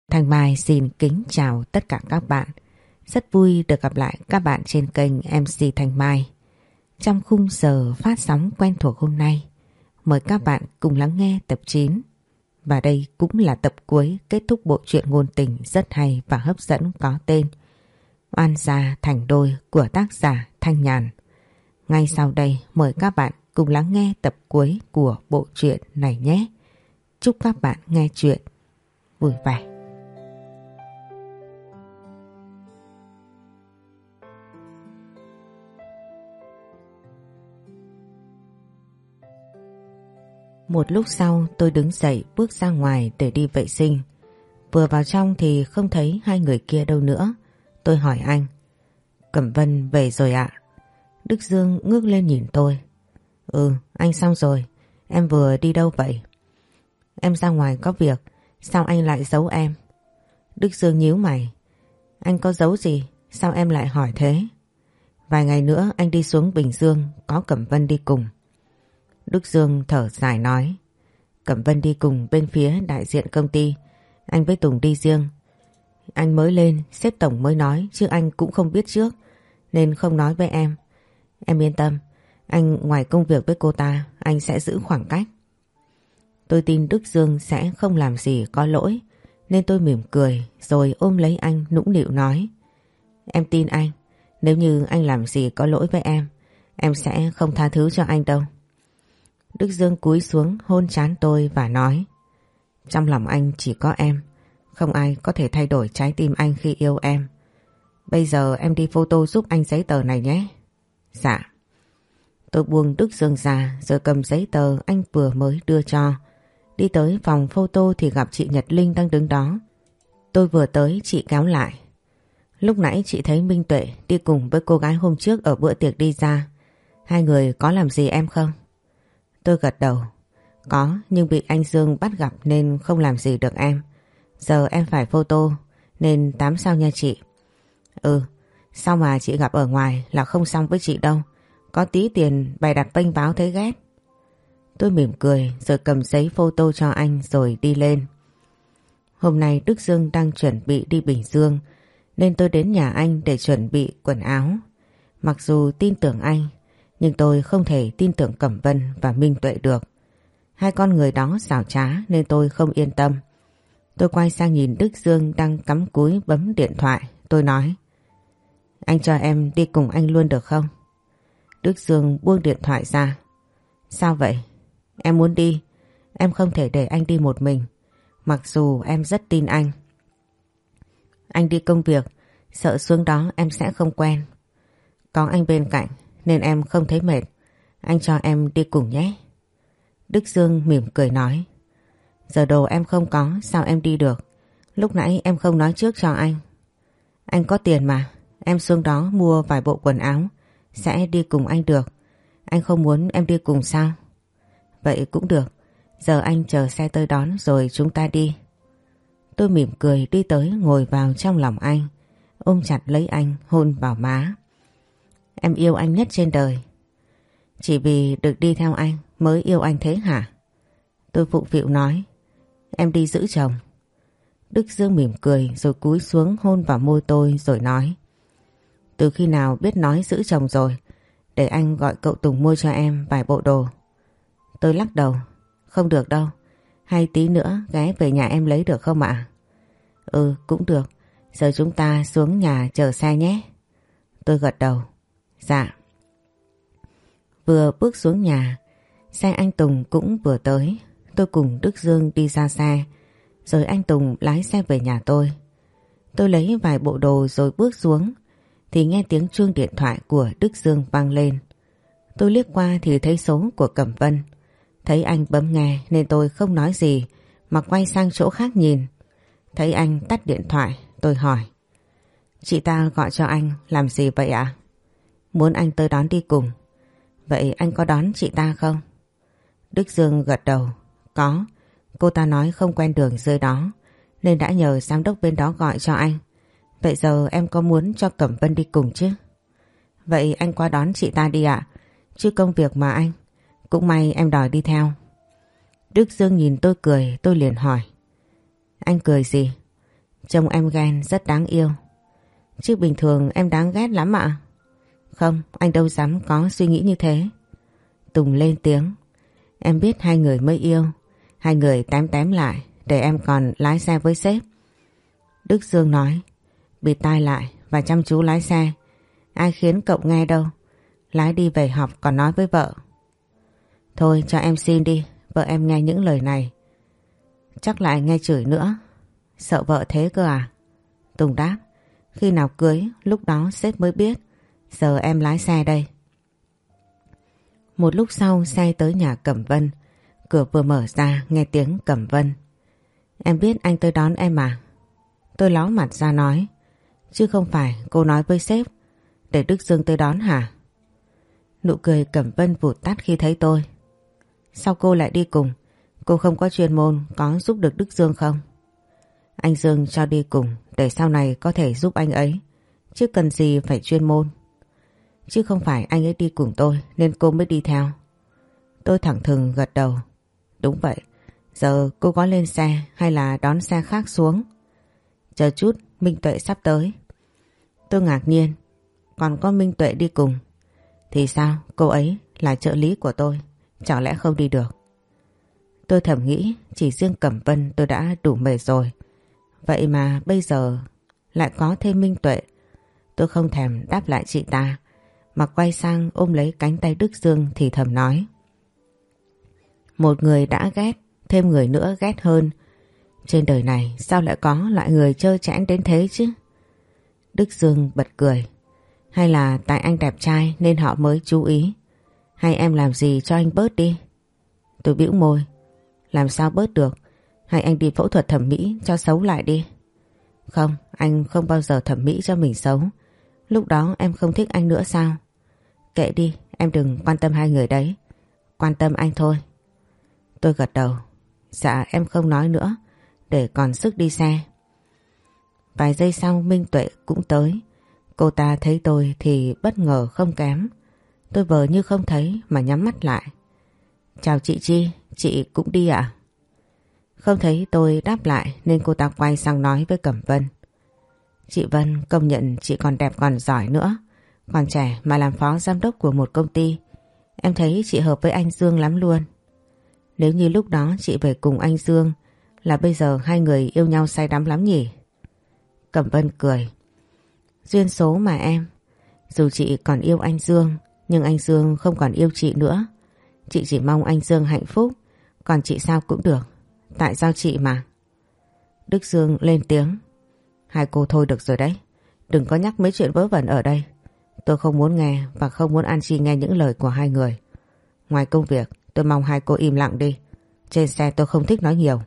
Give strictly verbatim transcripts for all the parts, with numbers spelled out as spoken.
Thanh Mai xin kính chào tất cả các bạn. Rất vui được gặp lại các bạn trên kênh em xê Thanh Mai. Trong khung giờ phát sóng quen thuộc hôm nay, mời các bạn cùng lắng nghe tập chín. Và đây cũng là tập cuối kết thúc bộ truyện ngôn tình rất hay và hấp dẫn có tên Oan gia thành đôi của tác giả Thanh Nhàn. Ngay sau đây mời các bạn cùng lắng nghe tập cuối của bộ truyện này nhé. Chúc các bạn nghe truyện vui vẻ. Một lúc sau tôi đứng dậy bước ra ngoài để đi vệ sinh. Vừa vào trong thì không thấy hai người kia đâu nữa. Tôi hỏi anh: Cẩm Vân về rồi ạ? Đức Dương ngước lên nhìn tôi. Ừ, anh xong rồi. Em vừa đi đâu vậy? Em ra ngoài có việc. Sao anh lại giấu em? Đức Dương nhíu mày. Anh có giấu gì? Sao em lại hỏi thế? Vài ngày nữa anh đi xuống Bình Dương, có Cẩm Vân đi cùng. Đức Dương thở dài nói: Cẩm Vân đi cùng bên phía đại diện công ty, anh với Tùng đi riêng. Anh mới lên, sếp tổng mới nói, chứ anh cũng không biết trước nên không nói với em. Em yên tâm, anh ngoài công việc với cô ta, anh sẽ giữ khoảng cách. Tôi tin Đức Dương sẽ không làm gì có lỗi nên tôi mỉm cười rồi ôm lấy anh nũng nịu nói: Em tin anh, nếu như anh làm gì có lỗi với em, em sẽ không tha thứ cho anh đâu. Đức Dương cúi xuống hôn trán tôi và nói: Trong lòng anh chỉ có em, không ai có thể thay đổi trái tim anh khi yêu em. Bây giờ em đi photo giúp anh giấy tờ này nhé. Dạ. Tôi buông Đức Dương ra rồi cầm giấy tờ anh vừa mới đưa cho. Đi tới phòng photo thì gặp chị Nhật Linh đang đứng đó. Tôi vừa tới chị kéo lại: Lúc nãy chị thấy Minh Tuệ đi cùng với cô gái hôm trước ở bữa tiệc đi ra. Hai người có làm gì em không? Tôi gật đầu. Có, nhưng bị anh Dương bắt gặp nên không làm gì được em. Giờ em phải photo nên tám sao nha chị. Ừ, sao mà chị gặp ở ngoài là không xong với chị đâu. Có tí tiền bày đặt bênh báo thấy ghét. Tôi mỉm cười rồi cầm giấy photo cho anh rồi đi lên. Hôm nay Đức Dương đang chuẩn bị đi Bình Dương nên tôi đến nhà anh để chuẩn bị quần áo. Mặc dù tin tưởng anh, nhưng tôi không thể tin tưởng Cẩm Vân và Minh Tuệ được. Hai con người đó xảo trá nên tôi không yên tâm. Tôi quay sang nhìn Đức Dương đang cắm cúi bấm điện thoại. Tôi nói: Anh cho em đi cùng anh luôn được không? Đức Dương buông điện thoại ra. Sao vậy? Em muốn đi. Em không thể để anh đi một mình. Mặc dù em rất tin anh. Anh đi công việc, sợ xuống đó em sẽ không quen. Có anh bên cạnh nên em không thấy mệt. Anh cho em đi cùng nhé. Đức Dương mỉm cười nói: Giờ đồ em không có, sao em đi được? Lúc nãy em không nói trước cho anh. Anh có tiền mà, em xuống đó mua vài bộ quần áo, sẽ đi cùng anh được. Anh không muốn em đi cùng sao? Vậy cũng được, giờ anh chờ xe tới đón rồi chúng ta đi. Tôi mỉm cười đi tới ngồi vào trong lòng anh, ôm chặt lấy anh hôn vào má. Em yêu anh nhất trên đời. Chỉ vì được đi theo anh mới yêu anh thế hả? Tôi phụng phịu nói: Em đi giữ chồng. Đức Dương mỉm cười rồi cúi xuống hôn vào môi tôi rồi nói: Từ khi nào biết nói giữ chồng rồi? Để anh gọi cậu Tùng mua cho em vài bộ đồ. Tôi lắc đầu: Không được đâu. Hay tí nữa ghé về nhà em lấy được không ạ? Ừ, cũng được. Giờ chúng ta xuống nhà chờ xe nhé. Tôi gật đầu: Dạ. Vừa bước xuống nhà, xe anh Tùng cũng vừa tới. Tôi cùng Đức Dương đi ra xe, rồi anh Tùng lái xe về nhà tôi. Tôi lấy vài bộ đồ rồi bước xuống, thì nghe tiếng chuông điện thoại của Đức Dương vang lên. Tôi liếc qua thì thấy số của Cẩm Vân. Thấy anh bấm nghe nên tôi không nói gì mà quay sang chỗ khác nhìn. Thấy anh tắt điện thoại, tôi hỏi: Chị ta gọi cho anh làm gì vậy ạ? Muốn anh tới đón đi cùng. Vậy anh có đón chị ta không? Đức Dương gật đầu: Có, cô ta nói không quen đường dưới đó nên đã nhờ giám đốc bên đó gọi cho anh. Vậy giờ em có muốn cho Cẩm Vân đi cùng chứ? Vậy anh qua đón chị ta đi ạ. Chứ công việc mà anh. Cũng may em đòi đi theo. Đức Dương nhìn tôi cười, tôi liền hỏi: Anh cười gì? Trông em ghen rất đáng yêu. Chứ bình thường em đáng ghét lắm ạ. Không, anh đâu dám có suy nghĩ như thế. Tùng lên tiếng. Em biết hai người mới yêu, hai người tém tém lại để em còn lái xe với sếp. Đức Dương nói. Bịt tai lại và chăm chú lái xe. Ai khiến cậu nghe đâu. Lái đi về học còn nói với vợ. Thôi cho em xin đi, vợ em nghe những lời này chắc lại nghe chửi nữa. Sợ vợ thế cơ à? Tùng đáp. Khi nào cưới lúc đó sếp mới biết. Giờ em lái xe đây. Một lúc sau xe tới nhà Cẩm Vân. Cửa vừa mở ra nghe tiếng Cẩm Vân. Em biết anh tới đón em à? Tôi ló mặt ra nói. Chứ không phải cô nói với sếp để Đức Dương tới đón hả? Nụ cười Cẩm Vân vụt tắt khi thấy tôi. Sao cô lại đi cùng? Cô không có chuyên môn có giúp được Đức Dương không? Anh Dương cho đi cùng để sau này có thể giúp anh ấy. Chứ cần gì phải chuyên môn. Chứ không phải anh ấy đi cùng tôi nên cô mới đi theo. Tôi thẳng thừng gật đầu. Đúng vậy. Giờ cô có lên xe hay là đón xe khác xuống? Chờ chút, Minh Tuệ sắp tới. Tôi ngạc nhiên. Còn có Minh Tuệ đi cùng. Thì sao? Cô ấy là trợ lý của tôi. Chẳng lẽ không đi được? Tôi thầm nghĩ chỉ riêng Cẩm Vân tôi đã đủ mệt rồi. Vậy mà bây giờ lại có thêm Minh Tuệ. Tôi không thèm đáp lại chị ta mà quay sang ôm lấy cánh tay Đức Dương thì thầm nói. Một người đã ghét, thêm người nữa ghét hơn. Trên đời này sao lại có loại người trơ trẽn đến thế chứ? Đức Dương bật cười. Hay là tại anh đẹp trai nên họ mới chú ý? Hay em làm gì cho anh bớt đi? Tôi bĩu môi. Làm sao bớt được? Hay anh đi phẫu thuật thẩm mỹ cho xấu lại đi? Không, anh không bao giờ thẩm mỹ cho mình xấu. Lúc đó em không thích anh nữa sao? Kệ đi, em đừng quan tâm hai người đấy. Quan tâm anh thôi. Tôi gật đầu. Dạ em không nói nữa, để còn sức đi xe. Vài giây sau Minh Tuệ cũng tới. Cô ta thấy tôi thì bất ngờ không kém. Tôi vờ như không thấy mà nhắm mắt lại. Chào chị Chi, chị cũng đi ạ? Không thấy tôi đáp lại nên cô ta quay sang nói với Cẩm Vân. Chị Vân công nhận chị còn đẹp còn giỏi nữa. Còn trẻ mà làm phó giám đốc của một công ty. Em thấy chị hợp với anh Dương lắm luôn. Nếu như lúc đó chị về cùng anh Dương là bây giờ hai người yêu nhau say đắm lắm nhỉ? Cẩm Vân cười. Duyên số mà em. Dù chị còn yêu anh Dương nhưng anh Dương không còn yêu chị nữa. Chị chỉ mong anh Dương hạnh phúc. Còn chị sao cũng được. Tại sao chị mà? Đức Dương lên tiếng. Hai cô thôi được rồi đấy. Đừng có nhắc mấy chuyện vớ vẩn ở đây. Tôi không muốn nghe và không muốn An Chi nghe những lời của hai người. Ngoài công việc tôi mong hai cô im lặng đi. Trên xe tôi không thích nói nhiều.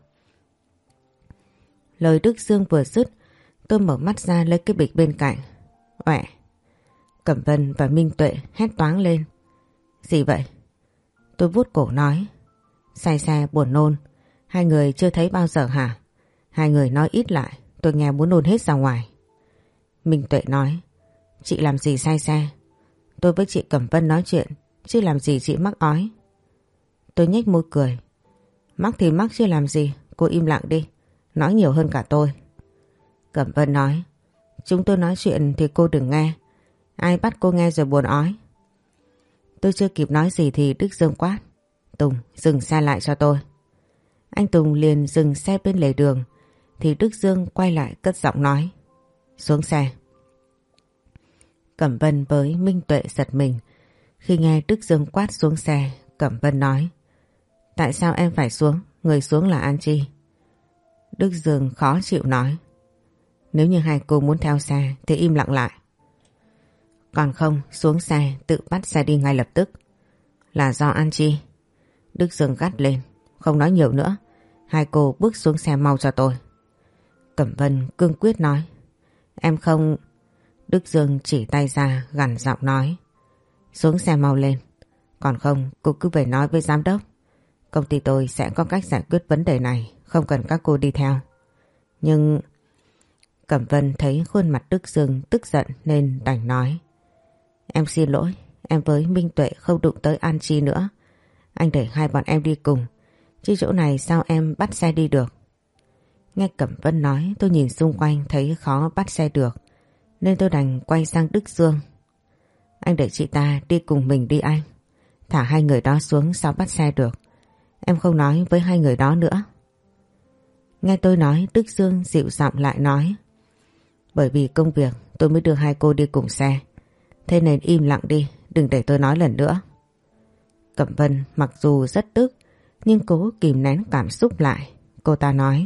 Lời Đức Dương vừa dứt, tôi mở mắt ra lấy cái bịch bên cạnh. Oẹ! Cẩm Vân và Minh Tuệ hét toáng lên. Gì vậy? Tôi vuốt cổ nói. Say xe buồn nôn. Hai người chưa thấy bao giờ hả? Hai người nói ít lại, tôi nghe muốn nôn hết ra ngoài. Minh Tuệ nói. Chị làm gì say xe? Tôi với chị Cẩm Vân nói chuyện, chứ làm gì chị mắc ói. Tôi nhếch môi cười. Mắc thì mắc chứ làm gì, cô im lặng đi. Nói nhiều hơn cả tôi. Cẩm Vân nói. Chúng tôi nói chuyện thì cô đừng nghe. Ai bắt cô nghe rồi buồn ói? Tôi chưa kịp nói gì thì Đức Dương quát. Tùng, dừng xe lại cho tôi. Anh Tùng liền dừng xe bên lề đường. Thì Đức Dương quay lại cất giọng nói. Xuống xe. Cẩm Vân với Minh Tuệ giật mình. Khi nghe Đức Dương quát xuống xe, Cẩm Vân nói. Tại sao em phải xuống? Người xuống là An Chi. Đức Dương khó chịu nói. Nếu như hai cô muốn theo xe thì im lặng lại. Còn không, xuống xe tự bắt xe đi ngay lập tức. Là do An Chi. Đức Dương gắt lên. Không nói nhiều nữa. Hai cô bước xuống xe mau cho tôi. Cẩm Vân cương quyết nói. Em không... Đức Dương chỉ tay ra gằn giọng nói. Xuống xe mau lên. Còn không cô cứ về nói với giám đốc. Công ty tôi sẽ có cách giải quyết vấn đề này. Không cần các cô đi theo. Nhưng... Cẩm Vân thấy khuôn mặt Đức Dương tức giận nên đành nói. Em xin lỗi. Em với Minh Tuệ không đụng tới An Chi nữa. Anh để hai bọn em đi cùng. Chứ chỗ này sao em bắt xe đi được? Nghe Cẩm Vân nói tôi nhìn xung quanh thấy khó bắt xe được, nên tôi đành quay sang Đức Dương. Anh để chị ta đi cùng mình đi anh. Thả hai người đó xuống sao bắt xe được. Em không nói với hai người đó nữa. Nghe tôi nói, Đức Dương dịu giọng lại nói. Bởi vì công việc tôi mới đưa hai cô đi cùng xe. Thế nên im lặng đi, đừng để tôi nói lần nữa. Cẩm Vân mặc dù rất tức nhưng cố kìm nén cảm xúc lại. Cô ta nói.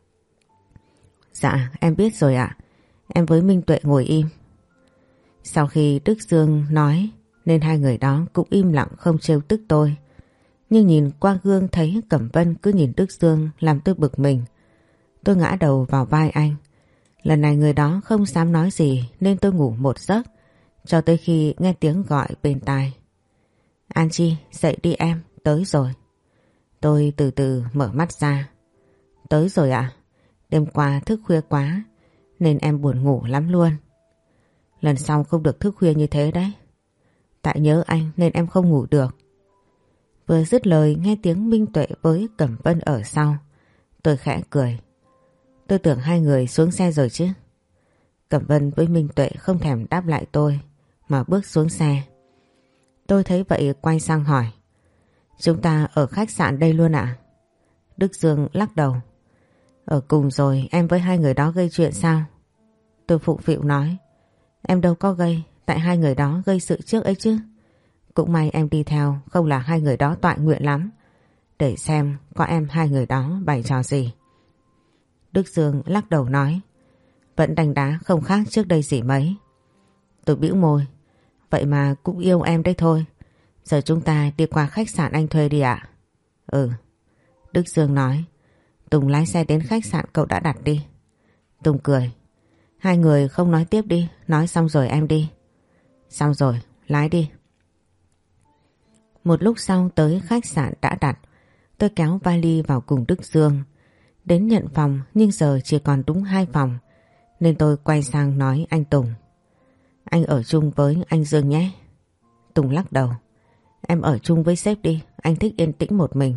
Dạ em biết rồi ạ. Em với Minh Tuệ ngồi im. Sau khi Đức Dương nói nên hai người đó cũng im lặng không trêu tức tôi. Nhưng nhìn qua gương thấy Cẩm Vân cứ nhìn Đức Dương làm tôi bực mình. Tôi ngã đầu vào vai anh. Lần này người đó không dám nói gì nên tôi ngủ một giấc cho tới khi nghe tiếng gọi bên tai. An Chi, dậy đi em, tới rồi. Tôi từ từ mở mắt ra. Tới rồi ạ? À? Đêm qua thức khuya quá nên em buồn ngủ lắm luôn. Lần sau không được thức khuya như thế đấy. Tại nhớ anh nên em không ngủ được. Vừa dứt lời nghe tiếng Minh Tuệ với Cẩm Vân ở sau. Tôi khẽ cười. Tôi tưởng hai người xuống xe rồi chứ. Cẩm Vân với Minh Tuệ không thèm đáp lại tôi mà bước xuống xe. Tôi thấy vậy quay sang hỏi. Chúng ta ở khách sạn đây luôn ạ? À? Đức Dương lắc đầu. Ở cùng rồi em với hai người đó gây chuyện sao? Tôi phụng phịu nói. Em đâu có gây, tại hai người đó gây sự trước ấy chứ. Cũng may em đi theo, không là hai người đó toại nguyện lắm. Để xem có em hai người đó bày trò gì. Đức Dương lắc đầu nói. Vẫn đánh đá không khác trước đây gì mấy. Tôi bĩu môi. Vậy mà cũng yêu em đấy thôi. Giờ chúng ta đi qua khách sạn anh thuê đi ạ. Ừ. Đức Dương nói. Tùng lái xe đến khách sạn cậu đã đặt đi. Tùng cười. Hai người không nói tiếp đi, nói xong rồi em đi. Xong rồi, lái đi. Một lúc sau tới khách sạn đã đặt, tôi kéo vali vào cùng Đức Dương. Đến nhận phòng nhưng giờ chỉ còn đúng hai phòng, nên tôi quay sang nói anh Tùng. Anh ở chung với anh Dương nhé. Tùng lắc đầu. Em ở chung với sếp đi, anh thích yên tĩnh một mình.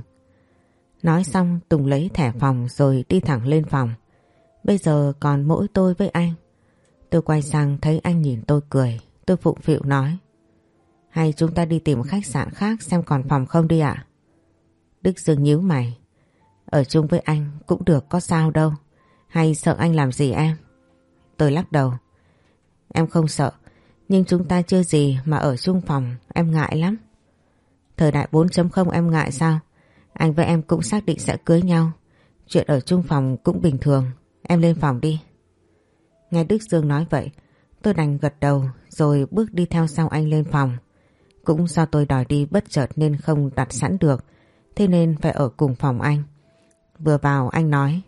Nói xong Tùng lấy thẻ phòng rồi đi thẳng lên phòng. Bây giờ còn mỗi tôi với anh. Tôi quay sang thấy anh nhìn tôi cười. Tôi phụng phịu nói. Hay chúng ta đi tìm khách sạn khác xem còn phòng không đi ạ? Đức Dương nhíu mày. Ở chung với anh cũng được có sao đâu. Hay sợ anh làm gì em? Tôi lắc đầu. Em không sợ. Nhưng chúng ta chưa gì mà ở chung phòng em ngại lắm. Thời đại bốn chấm không em ngại sao? Anh và em cũng xác định sẽ cưới nhau. Chuyện ở chung phòng cũng bình thường. Em lên phòng đi. Nghe Đức Dương nói vậy, tôi đành gật đầu rồi bước đi theo sau anh lên phòng. Cũng do tôi đòi đi bất chợt nên không đặt sẵn được, thế nên phải ở cùng phòng anh. Vừa vào anh nói.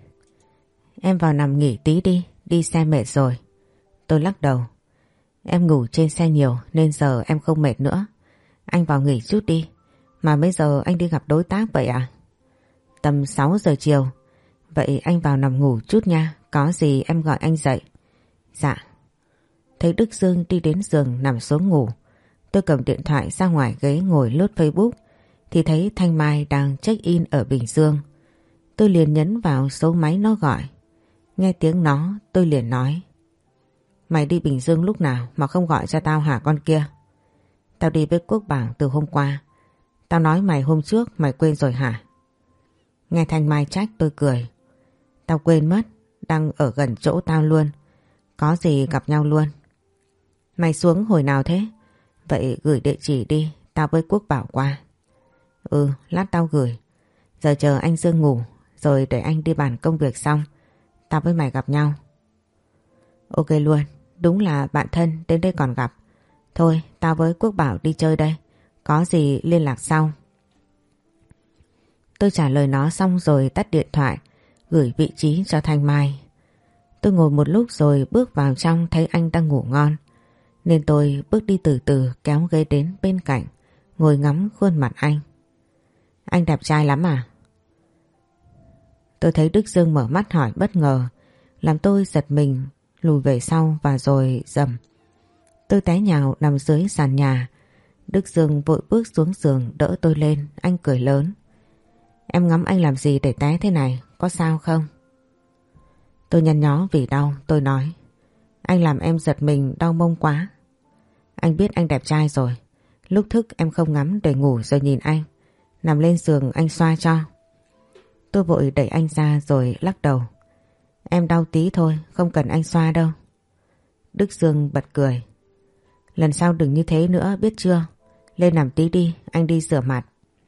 Em vào nằm nghỉ tí đi, đi xe mệt rồi. Tôi lắc đầu. Em ngủ trên xe nhiều nên giờ em không mệt nữa. Anh vào nghỉ chút đi. Mà bây giờ anh đi gặp đối tác vậy à? Tầm sáu giờ chiều. Vậy anh vào nằm ngủ chút nha. Có gì em gọi anh dậy. Dạ. Thấy Đức Dương đi đến giường nằm xuống ngủ. Tôi cầm điện thoại ra ngoài ghế ngồi lướt Facebook. Thì thấy Thanh Mai đang check in ở Bình Dương. Tôi liền nhấn vào số máy nó gọi. Nghe tiếng nó tôi liền nói. Mày đi Bình Dương lúc nào mà không gọi cho tao hả con kia? Tao đi với Quốc Bảo từ hôm qua. Tao nói mày hôm trước mày quên rồi hả? Nghe Thanh Mai trách tôi cười. Tao quên mất, đang ở gần chỗ tao luôn. Có gì gặp nhau luôn. Mày xuống hồi nào thế? Vậy gửi địa chỉ đi, tao với Quốc Bảo qua. Ừ, lát tao gửi. Giờ chờ anh Dương ngủ, rồi để anh đi bàn công việc xong. Tao với mày gặp nhau. Ok luôn, đúng là bạn thân đến đây còn gặp. Thôi, tao với Quốc Bảo đi chơi đây. Có gì liên lạc sau. Tôi trả lời nó xong rồi tắt điện thoại, gửi vị trí cho Thanh Mai. Tôi ngồi một lúc rồi bước vào trong thấy anh đang ngủ ngon. Nên tôi bước đi từ từ kéo ghế đến bên cạnh, ngồi ngắm khuôn mặt anh. Anh đẹp trai lắm à? Tôi thấy Đức Dương mở mắt hỏi bất ngờ, làm tôi giật mình, lùi về sau và rồi dầm. Tôi té nhào nằm dưới sàn nhà. Đức Dương vội bước xuống giường đỡ tôi lên, anh cười lớn. Em ngắm anh làm gì để té thế này, có sao không? Tôi nhăn nhó vì đau, tôi nói. Anh làm em giật mình đau mông quá. Anh biết anh đẹp trai rồi. Lúc thức em không ngắm để ngủ rồi nhìn anh. Nằm lên giường anh xoa cho. Tôi vội đẩy anh ra rồi lắc đầu. Em đau tí thôi, không cần anh xoa đâu. Đức Dương bật cười. Lần sau đừng như thế nữa biết chưa? Lên nằm tí đi, anh đi rửa mặt.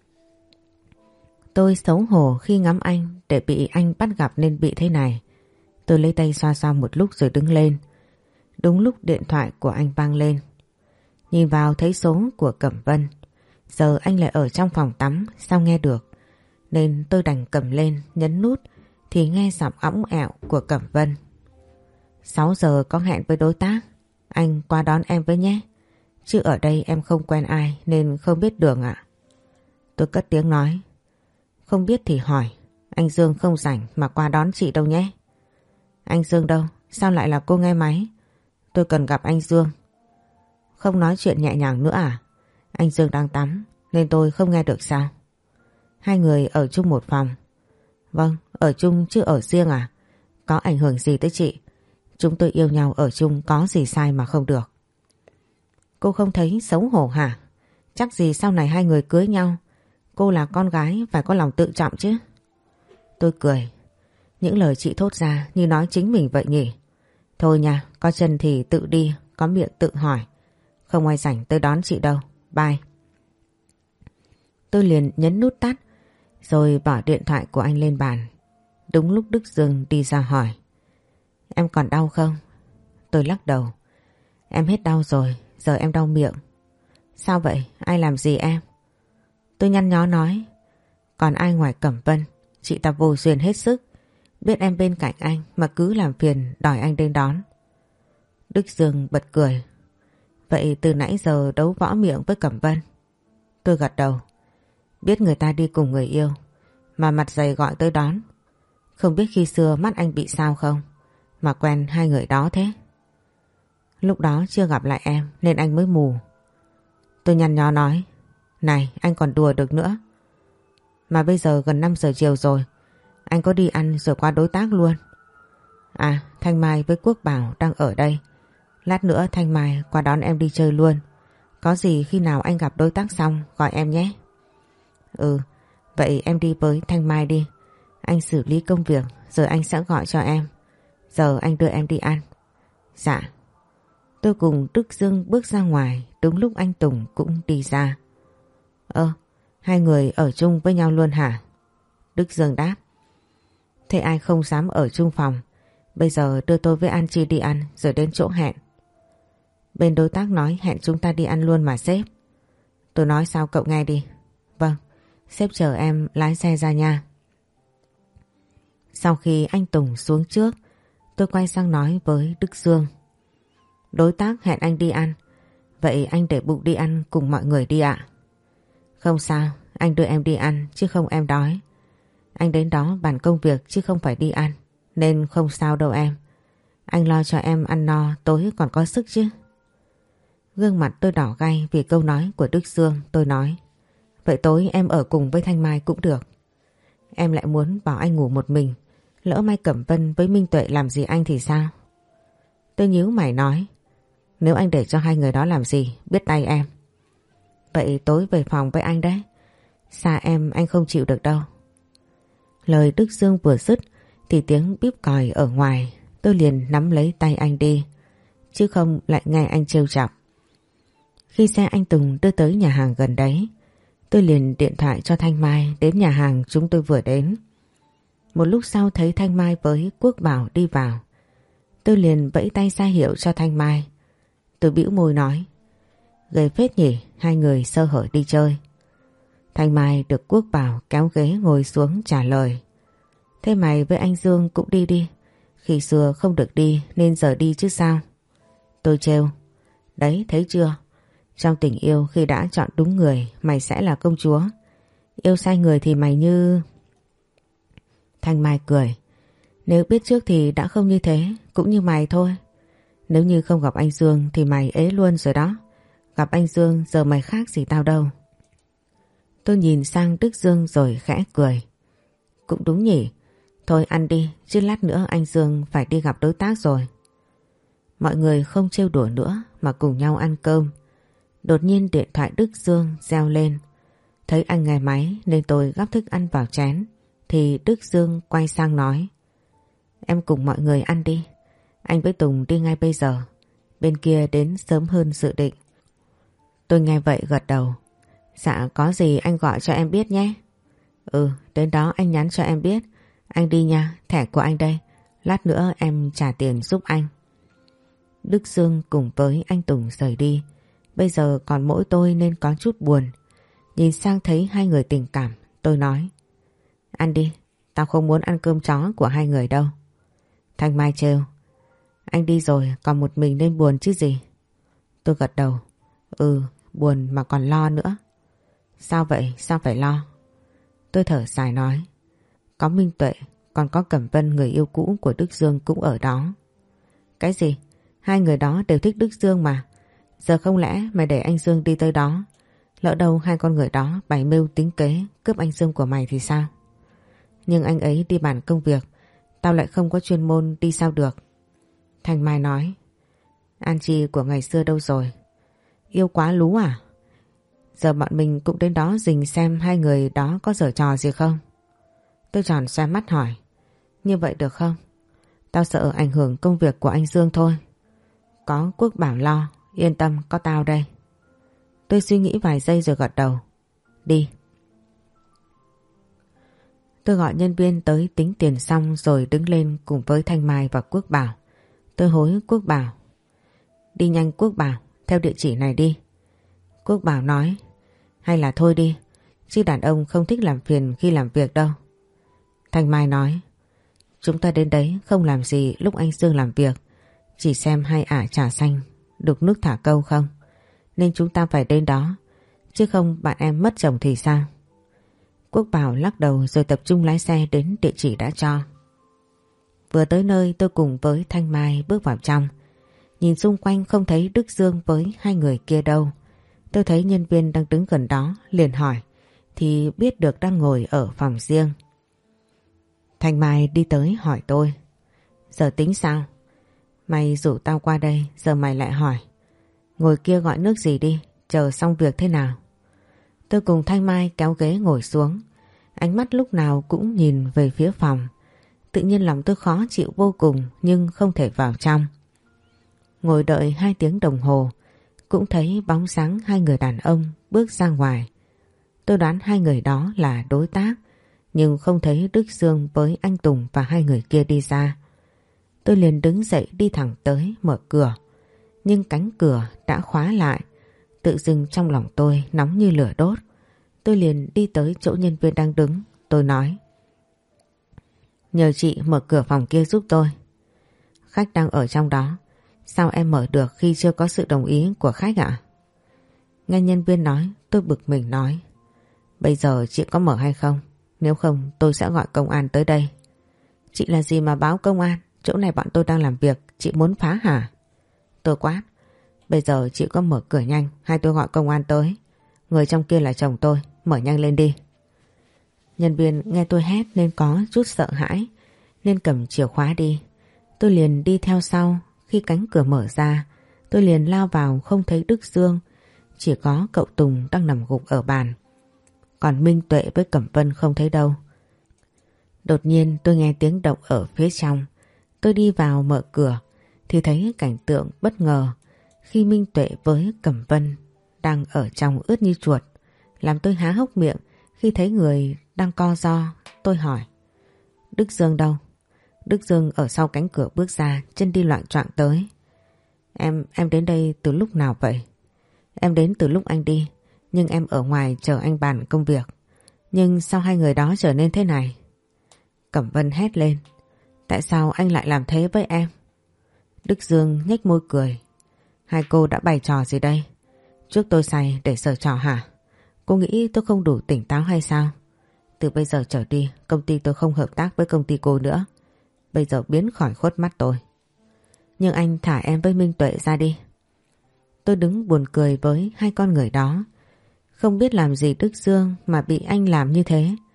Tôi xấu hổ khi ngắm anh để bị anh bắt gặp nên bị thế này. Tôi lấy tay xoa xoa một lúc rồi đứng lên. Đúng lúc điện thoại của anh vang lên. Nhìn vào thấy số của Cẩm Vân. Giờ anh lại ở trong phòng tắm, sao nghe được? Nên tôi đành cầm lên nhấn nút thì nghe giọng õng ẹo của Cẩm Vân. sáu giờ có hẹn với đối tác. Anh qua đón em với nhé. Chứ ở đây em không quen ai nên không biết đường ạ. Tôi cất tiếng nói. Không biết thì hỏi. Anh Dương không rảnh mà qua đón chị đâu nhé. Anh Dương đâu? Sao lại là cô nghe máy? Tôi cần gặp anh Dương. Không nói chuyện nhẹ nhàng nữa à? Anh Dương đang tắm nên tôi không nghe được sao? Hai người ở chung một phòng. Vâng, ở chung chứ ở riêng à? Có ảnh hưởng gì tới chị? Chúng tôi yêu nhau ở chung có gì sai mà không được? Cô không thấy xấu hổ hả? Chắc gì sau này hai người cưới nhau. Cô là con gái phải có lòng tự trọng chứ. Tôi cười. Những lời chị thốt ra như nói chính mình vậy nhỉ? Thôi nha, có chân thì tự đi, có miệng tự hỏi. Không ai rảnh tới đón chị đâu. Bye. Tôi liền nhấn nút tắt rồi bỏ điện thoại của anh lên bàn. Đúng lúc Đức Dương đi ra hỏi. Em còn đau không? Tôi lắc đầu. Em hết đau rồi, giờ em đau miệng. Sao vậy? Ai làm gì em? Tôi nhăn nhó nói. Còn ai ngoài Cẩm Vân? Chị ta vô duyên hết sức. Biết em bên cạnh anh mà cứ làm phiền đòi anh đến đón. Đức Dương bật cười. Vậy từ nãy giờ đấu võ miệng với Cẩm Vân? Tôi gật đầu. Biết người ta đi cùng người yêu mà mặt dày gọi tới đón. Không biết khi xưa mắt anh bị sao không mà quen hai người đó thế. Lúc đó chưa gặp lại em nên anh mới mù. Tôi nhăn nhó nói. Này, anh còn đùa được nữa. Mà bây giờ gần năm giờ chiều rồi. Anh có đi ăn rồi qua đối tác luôn. À, Thanh Mai với Quốc Bảo đang ở đây. Lát nữa Thanh Mai qua đón em đi chơi luôn. Có gì khi nào anh gặp đối tác xong gọi em nhé. Ừ, vậy em đi với Thanh Mai đi. Anh xử lý công việc rồi anh sẽ gọi cho em. Giờ anh đưa em đi ăn. Dạ. Tôi cùng Đức Dương bước ra ngoài. Đúng lúc anh Tùng cũng đi ra. Ơ, hai người ở chung với nhau luôn hả? Đức Dương đáp. Thế ai không dám ở chung phòng. Bây giờ đưa tôi với An Chi đi ăn rồi đến chỗ hẹn. Bên đối tác nói hẹn chúng ta đi ăn luôn mà sếp. Tôi nói sao cậu nghe đi. Vâng, sếp chờ em lái xe ra nha. Sau khi anh Tùng xuống trước, tôi quay sang nói với Đức Dương. Đối tác hẹn anh đi ăn. Vậy anh để bụng đi ăn cùng mọi người đi ạ. Không sao, anh đưa em đi ăn chứ không em đói. Anh đến đó bàn công việc chứ không phải đi ăn. Nên không sao đâu em. Anh lo cho em ăn no tối còn có sức chứ. Gương mặt tôi đỏ gay vì câu nói của Đức Dương. Tôi nói. Vậy tối em ở cùng với Thanh Mai cũng được. Em lại muốn bảo anh ngủ một mình. Lỡ Mai Cẩm Vân với Minh Tuệ làm gì anh thì sao? Tôi nhíu mày nói. Nếu anh để cho hai người đó làm gì biết tay em. Vậy tối về phòng với anh đấy. Xa em anh không chịu được đâu. Lời Đức Dương vừa dứt thì tiếng bíp còi ở ngoài. Tôi liền nắm lấy tay anh đi. Chứ không lại nghe anh trêu chọc. Khi xe anh Tùng đưa tới nhà hàng gần đấy, tôi liền điện thoại cho Thanh Mai đến nhà hàng chúng tôi vừa đến. Một lúc sau thấy Thanh Mai với Quốc Bảo đi vào. Tôi liền vẫy tay ra hiệu cho Thanh Mai. Tôi bĩu môi nói. Ghê phết nhỉ, hai người sơ hở đi chơi. Thanh Mai được Quốc Bảo kéo ghế ngồi xuống trả lời. Thế mày với anh Dương cũng đi đi. Khi xưa không được đi nên giờ đi chứ sao. Tôi trêu. Đấy thấy chưa? Trong tình yêu khi đã chọn đúng người mày sẽ là công chúa. Yêu sai người thì mày như... Thanh Mai cười. Nếu biết trước thì đã không như thế. Cũng như mày thôi. Nếu như không gặp anh Dương thì mày ế luôn rồi đó. Gặp anh Dương giờ mày khác gì tao đâu. Tôi nhìn sang Đức Dương rồi khẽ cười. Cũng đúng nhỉ. Thôi ăn đi, chứ lát nữa anh Dương phải đi gặp đối tác rồi. Mọi người không trêu đùa nữa mà cùng nhau ăn cơm. Đột nhiên điện thoại Đức Dương reo lên. Thấy anh nghe máy nên tôi gắp thức ăn vào chén. Thì Đức Dương quay sang nói: Em cùng mọi người ăn đi. Anh với Tùng đi ngay bây giờ. Bên kia đến sớm hơn dự định. Tôi nghe vậy gật đầu. Dạ có gì anh gọi cho em biết nhé. Ừ, đến đó anh nhắn cho em biết. Anh đi nha, thẻ của anh đây. Lát nữa em trả tiền giúp anh. Đức Dương cùng với anh Tùng rời đi. Bây giờ còn mỗi tôi nên có chút buồn. Nhìn sang thấy hai người tình cảm, tôi nói: Ăn đi, tao không muốn ăn cơm chó của hai người đâu. Thanh Mai trêu: Anh đi rồi còn một mình nên buồn chứ gì. Tôi gật đầu. Ừ, buồn mà còn lo nữa. Sao vậy, sao phải lo? Tôi thở dài nói: Có Minh Tuệ, còn có Cẩm Vân, người yêu cũ của Đức Dương cũng ở đó. Cái gì? Hai người đó đều thích Đức Dương mà. Giờ không lẽ mày để anh Dương đi tới đó? Lỡ đâu hai con người đó bày mưu tính kế cướp anh Dương của mày thì sao? Nhưng anh ấy đi bàn công việc, tao lại không có chuyên môn đi sao được. Thanh Mai nói: An Chi của ngày xưa đâu rồi? Yêu quá lú à? Giờ bọn mình cũng đến đó rình xem hai người đó có giở trò gì không. Tôi tròn xoe mắt hỏi: Như vậy được không? Tao sợ ảnh hưởng công việc của anh Dương thôi. Có Quốc Bảo lo, yên tâm, có tao đây. Tôi suy nghĩ vài giây rồi gật đầu. Đi. Tôi gọi nhân viên tới tính tiền xong rồi đứng lên cùng với Thanh Mai và Quốc Bảo. Tôi hối Quốc Bảo: Đi nhanh Quốc Bảo, theo địa chỉ này đi. Quốc Bảo nói: Hay là thôi đi, chứ đàn ông không thích làm phiền khi làm việc đâu. Thanh Mai nói: Chúng ta đến đấy không làm gì lúc anh Dương làm việc, chỉ xem hai ả trà xanh đục nước thả câu không, nên chúng ta phải đến đó, chứ không bạn em mất chồng thì sao. Quốc Bảo lắc đầu rồi tập trung lái xe đến địa chỉ đã cho. Vừa tới nơi tôi cùng với Thanh Mai bước vào trong. Nhìn xung quanh không thấy Đức Dương với hai người kia đâu. Tôi thấy nhân viên đang đứng gần đó liền hỏi thì biết được đang ngồi ở phòng riêng. Thanh Mai đi tới hỏi tôi: Giờ tính sao? Mày rủ tao qua đây, giờ mày lại hỏi. Ngồi kia gọi nước gì đi, chờ xong việc thế nào. Tôi cùng Thanh Mai kéo ghế ngồi xuống. Ánh mắt lúc nào cũng nhìn về phía phòng. Tự nhiên lòng tôi khó chịu vô cùng nhưng không thể vào trong. Ngồi đợi hai tiếng đồng hồ, cũng thấy bóng dáng hai người đàn ông bước ra ngoài. Tôi đoán hai người đó là đối tác, nhưng không thấy Đức Dương với anh Tùng và hai người kia đi ra. Tôi liền đứng dậy đi thẳng tới mở cửa, nhưng cánh cửa đã khóa lại. Tự dưng trong lòng tôi nóng như lửa đốt. Tôi liền đi tới chỗ nhân viên đang đứng. Tôi nói: Nhờ chị mở cửa phòng kia giúp tôi. Khách đang ở trong đó, sao em mở được khi chưa có sự đồng ý của khách ạ? Nghe nhân viên nói, tôi bực mình nói: Bây giờ chị có mở hay không? Nếu không tôi sẽ gọi công an tới đây. Chị là gì mà báo công an? Chỗ này bọn tôi đang làm việc, chị muốn phá hả? Tôi quát: Bây giờ chị có mở cửa nhanh hay tôi gọi công an tới? Người trong kia là chồng tôi, mở nhanh lên đi. Nhân viên nghe tôi hét nên có chút sợ hãi, nên cầm chìa khóa đi. Tôi liền đi theo sau. Khi cánh cửa mở ra, tôi liền lao vào không thấy Đức Dương, chỉ có cậu Tùng đang nằm gục ở bàn. Còn Minh Tuệ với Cẩm Vân không thấy đâu. Đột nhiên tôi nghe tiếng động ở phía trong. Tôi đi vào mở cửa thì thấy cảnh tượng bất ngờ khi Minh Tuệ với Cẩm Vân đang ở trong ướt như chuột, làm tôi há hốc miệng khi thấy người đang co ro. Tôi hỏi: Đức Dương đâu? Đức Dương ở sau cánh cửa bước ra, chân đi loạng choạng tới. Em, em đến đây từ lúc nào vậy? Em đến từ lúc anh đi, nhưng em ở ngoài chờ anh bàn công việc. Nhưng sao hai người đó trở nên thế này? Cẩm Vân hét lên: Tại sao anh lại làm thế với em? Đức Dương nhếch môi cười: Hai cô đã bày trò gì đây? Trước tôi say để giở trò hả? Cô nghĩ tôi không đủ tỉnh táo hay sao? Từ bây giờ trở đi, công ty tôi không hợp tác với công ty cô nữa. Bây giờ biến khỏi khuất mắt tôi. Nhưng anh thả em với Minh Tuệ ra đi. Tôi đứng buồn cười với hai con người đó. Không biết làm gì Đức Dương mà bị anh làm như thế.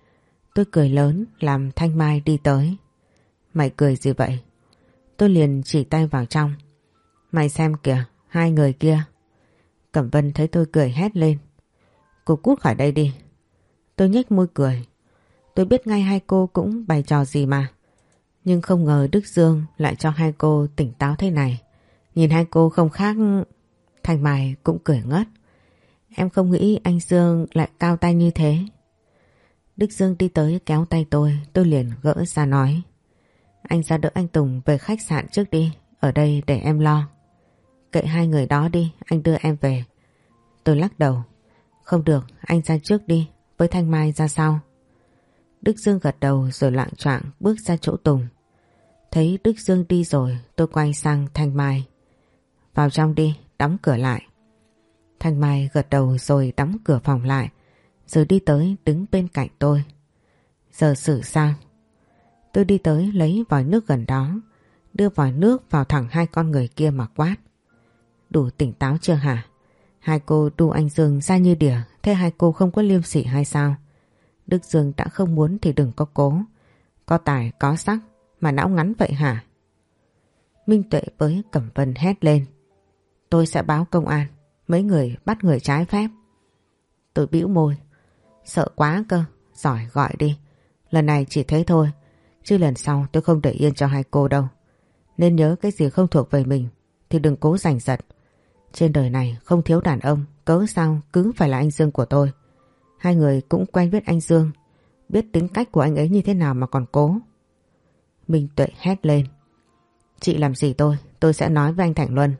Tôi cười lớn làm Thanh Mai đi tới. Mày cười gì vậy? Tôi liền chỉ tay vào trong. Mày xem kìa, hai người kia. Cẩm Vân thấy tôi cười hét lên. Cô cút khỏi đây đi. Tôi nhếch môi cười. Tôi biết ngay hai cô cũng bày trò gì mà. Nhưng không ngờ Đức Dương lại cho hai cô tỉnh táo thế này. Nhìn hai cô không khác. Thanh Mai cũng cười ngất. Em không nghĩ anh Dương lại cao tay như thế. Đức Dương đi tới kéo tay tôi. Tôi liền gỡ ra nói. Anh ra đỡ anh Tùng về khách sạn trước đi. Ở đây để em lo. Kệ hai người đó đi, anh đưa em về. Tôi lắc đầu. Không được, anh ra trước đi. Với Thanh Mai ra sau. Đức Dương gật đầu rồi loạng choạng bước ra chỗ Tùng. Thấy Đức Dương đi rồi, tôi quay sang Thanh Mai. Vào trong đi, đóng cửa lại. Thanh Mai gật đầu rồi đóng cửa phòng lại, rồi đi tới đứng bên cạnh tôi. Giờ xử sao? Tôi đi tới lấy vòi nước gần đó, đưa vòi nước vào thẳng hai con người kia mà quát. Đủ tỉnh táo chưa hả? Hai cô đu anh Dương ra như đỉa, thế hai cô không có liêm sỉ hay sao? Đức Dương đã không muốn thì đừng có cố. Có tài có sắc mà não ngắn vậy hả? Minh Tuệ với Cẩm Vân hét lên. Tôi sẽ báo công an. Mấy người bắt người trái phép. Tôi bĩu môi. Sợ quá cơ. Giỏi gọi đi. Lần này chỉ thế thôi. Chứ lần sau tôi không để yên cho hai cô đâu. Nên nhớ cái gì không thuộc về mình thì đừng cố giành giật. Trên đời này không thiếu đàn ông. Cớ sao cứ phải là anh Dương của tôi. Hai người cũng quen biết anh Dương. Biết tính cách của anh ấy như thế nào mà còn cố. Minh Tuệ hét lên. Chị làm gì tôi? Tôi sẽ nói với anh Thành Luân.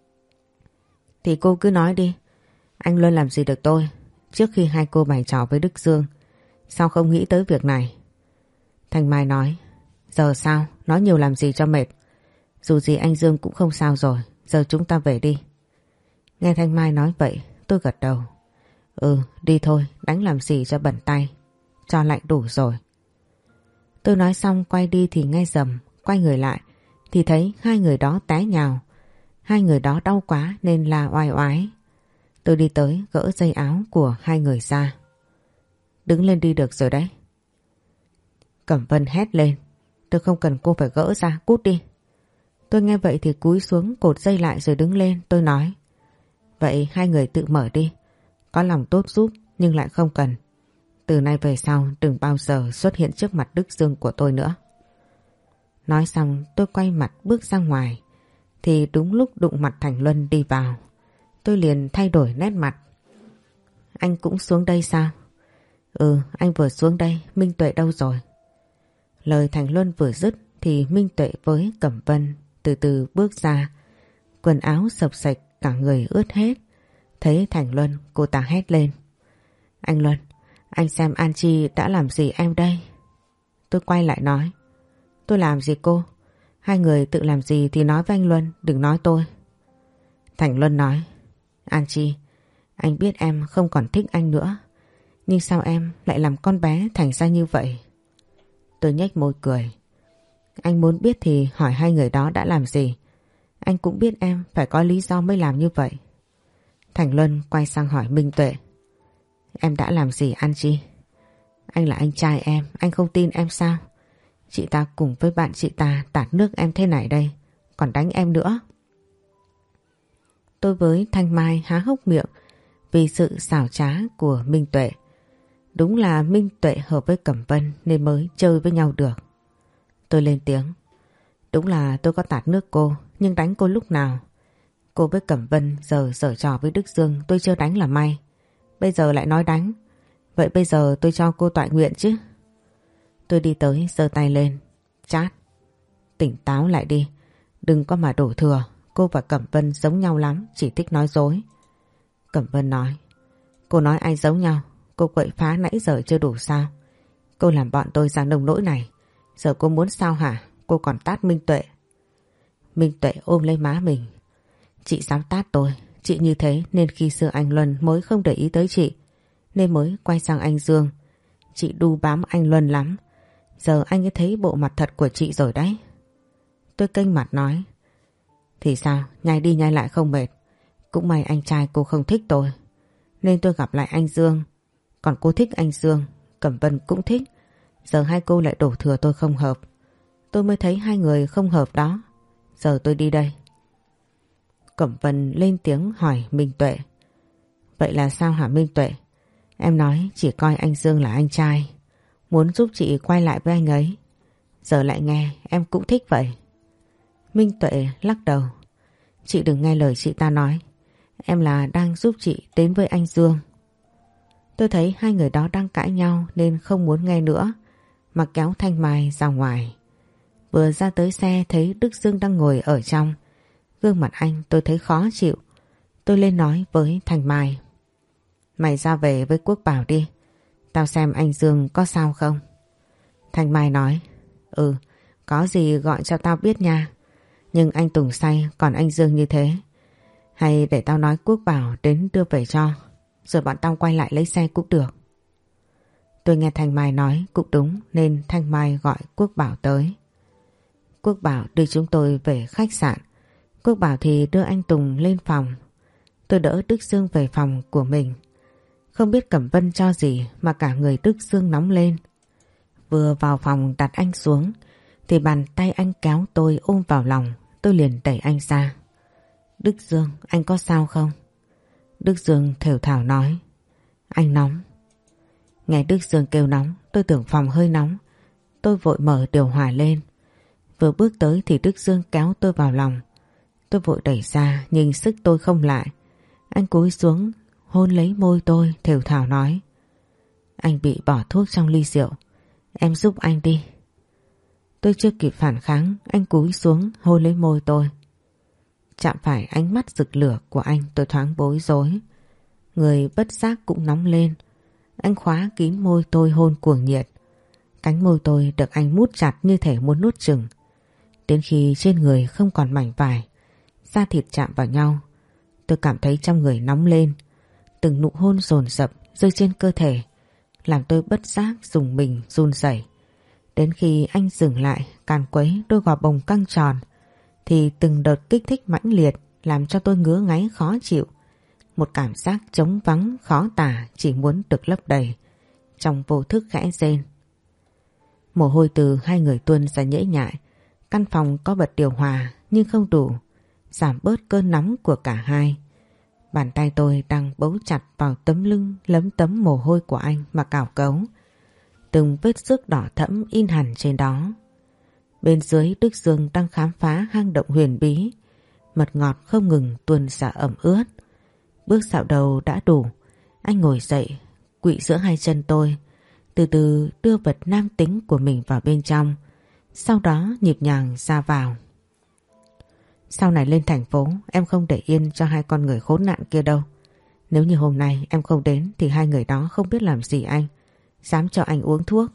Thì cô cứ nói đi. Anh Luân làm gì được tôi? Trước khi hai cô bày trò với Đức Dương, sao không nghĩ tới việc này? Thanh Mai nói. Giờ sao? Nói nhiều làm gì cho mệt. Dù gì anh Dương cũng không sao rồi. Giờ chúng ta về đi. Nghe Thanh Mai nói vậy, tôi gật đầu. Ừ, đi thôi. Đánh làm gì cho bẩn tay. Cho lạnh đủ rồi. Tôi nói xong quay đi thì nghe rầm. Quay người lại thì thấy hai người đó té nhào. Hai người đó đau quá nên la oai oái. Tôi đi tới gỡ dây áo của hai người ra. Đứng lên đi được rồi đấy. Cẩm Vân hét lên. Tôi không cần cô phải gỡ ra, cút đi. Tôi nghe vậy thì cúi xuống cột dây lại rồi đứng lên. Tôi nói. Vậy hai người tự mở đi. Có lòng tốt giúp nhưng lại không cần. Từ nay về sau đừng bao giờ xuất hiện trước mặt Đức Dương của tôi nữa. Nói xong tôi quay mặt bước ra ngoài. Thì đúng lúc đụng mặt Thành Luân đi vào. Tôi liền thay đổi nét mặt. Anh cũng xuống đây sao? Ừ, anh vừa xuống đây. Minh Tuệ đâu rồi? Lời Thành Luân vừa dứt thì Minh Tuệ với Cẩm Vân từ từ bước ra. Quần áo sập sạch, cả người ướt hết. Thấy Thành Luân, cô ta hét lên. Anh Luân, anh xem An Chi đã làm gì em đây? Tôi quay lại nói. Tôi làm gì cô? Hai người tự làm gì thì nói với anh Luân, đừng nói tôi. Thành Luân nói. An Chi, anh biết em không còn thích anh nữa. Nhưng sao em lại làm con bé thành ra như vậy? Tôi nhếch môi cười. Anh muốn biết thì hỏi hai người đó đã làm gì. Anh cũng biết em phải có lý do mới làm như vậy. Thành Luân quay sang hỏi Minh Tuệ. Em đã làm gì An Chi? Anh là anh trai em, anh không tin em sao? Chị ta cùng với bạn chị ta tạt nước em thế này đây, còn đánh em nữa. Tôi với Thanh Mai há hốc miệng vì sự xảo trá của Minh Tuệ. Đúng là Minh Tuệ hợp với Cẩm Vân nên mới chơi với nhau được. Tôi lên tiếng. Đúng là tôi có tạt nước cô, nhưng đánh cô lúc nào? Cô với Cẩm Vân giờ giở trò với Đức Dương tôi chưa đánh là may. Bây giờ lại nói đánh. Vậy bây giờ tôi cho cô tọa nguyện chứ? Tôi đi tới giơ tay lên. Chát. Tỉnh táo lại đi. Đừng có mà đổ thừa. Cô và Cẩm Vân giống nhau lắm, chỉ thích nói dối. Cẩm Vân nói. Cô nói ai giống nhau? Cô quậy phá nãy giờ chưa đủ sao? Cô làm bọn tôi ra nông nỗi này. Giờ cô muốn sao hả? Cô còn tát Minh Tuệ. Minh Tuệ ôm lấy má mình. Chị dám tát tôi. Chị như thế nên khi xưa anh Luân mới không để ý tới chị. Nên mới quay sang anh Dương. Chị đu bám anh Luân lắm. Giờ anh ấy thấy bộ mặt thật của chị rồi đấy. Tôi kênh mặt nói. Thì sao? Nhai đi nhai lại không mệt. Cũng may anh trai cô không thích tôi. Nên tôi gặp lại anh Dương. Còn cô thích anh Dương, Cẩm Vân cũng thích. Giờ hai cô lại đổ thừa tôi không hợp. Tôi mới thấy hai người không hợp đó. Giờ tôi đi đây. Cẩm Vân lên tiếng hỏi Minh Tuệ. Vậy là sao hả Minh Tuệ? Em nói chỉ coi anh Dương là anh trai, muốn giúp chị quay lại với anh ấy. Giờ lại nghe em cũng thích vậy. Minh Tuệ lắc đầu. Chị đừng nghe lời chị ta nói. Em là đang giúp chị đến với anh Dương. Tôi thấy hai người đó đang cãi nhau nên không muốn nghe nữa, mà kéo Thanh Mai ra ngoài. Vừa ra tới xe thấy Đức Dương đang ngồi ở trong. Gương mặt anh tôi thấy khó chịu. Tôi lên nói với Thanh Mai. Mày ra về với Quốc Bảo đi. Tao xem anh Dương có sao không. Thanh Mai nói. Ừ, có gì gọi cho tao biết nha. Nhưng anh Tùng say, còn anh Dương như thế. Hay để tao nói Quốc Bảo đến đưa về cho, rồi bọn tao quay lại lấy xe cũng được. Tôi nghe Thanh Mai nói cũng đúng nên Thanh Mai gọi Quốc Bảo tới. Quốc Bảo đưa chúng tôi về khách sạn. Quốc Bảo thì đưa anh Tùng lên phòng. Tôi đỡ Đức Dương về phòng của mình. Không biết Cẩm Vân cho gì mà cả người Đức Dương nóng lên. Vừa vào phòng đặt anh xuống thì bàn tay anh kéo tôi ôm vào lòng. Tôi liền đẩy anh ra. Đức Dương, anh có sao không? Đức Dương thều thào nói. Anh nóng. Nghe Đức Dương kêu nóng, tôi tưởng phòng hơi nóng. Tôi vội mở điều hòa lên. Vừa bước tới thì Đức Dương kéo tôi vào lòng. Tôi vội đẩy ra nhưng sức tôi không lại. Anh cúi xuống hôn lấy môi tôi, thều thào nói. Anh bị bỏ thuốc trong ly rượu. Em giúp anh đi. Tôi chưa kịp phản kháng, anh cúi xuống hôn lấy môi tôi. Chạm phải ánh mắt rực lửa của anh, tôi thoáng bối rối. Người bất giác cũng nóng lên. Anh khóa kín môi tôi hôn cuồng nhiệt. Cánh môi tôi được anh mút chặt như thể muốn nuốt chửng. Đến khi trên người không còn mảnh vải, da thịt chạm vào nhau, tôi cảm thấy trong người nóng lên. Từng nụ hôn dồn dập rơi trên cơ thể làm tôi bất giác dùng mình run rẩy. Đến khi anh dừng lại càn quấy đôi gò bồng căng tròn thì từng đợt kích thích mãnh liệt làm cho tôi ngứa ngáy khó chịu. Một cảm giác trống vắng khó tả chỉ muốn được lấp đầy. Trong vô thức khẽ rên. Mồ hôi từ hai người tuôn ra nhễ nhại. Căn phòng có bật điều hòa nhưng không đủ giảm bớt cơn nóng của cả hai. Bàn tay tôi đang bấu chặt vào tấm lưng lấm tấm mồ hôi của anh mà cào cấu. Từng vết xước đỏ thẫm in hẳn trên đó. Bên dưới Đức Dương đang khám phá hang động huyền bí. Mật ngọt không ngừng tuôn ra ẩm ướt. Bước dạo đầu đã đủ. Anh ngồi dậy, quỵ giữa hai chân tôi, từ từ đưa vật nam tính của mình vào bên trong. Sau đó nhịp nhàng ra vào. Sau này lên thành phố em không để yên cho hai con người khốn nạn kia đâu. Nếu như hôm nay em không đến thì hai người đó không biết làm gì anh, dám cho anh uống thuốc.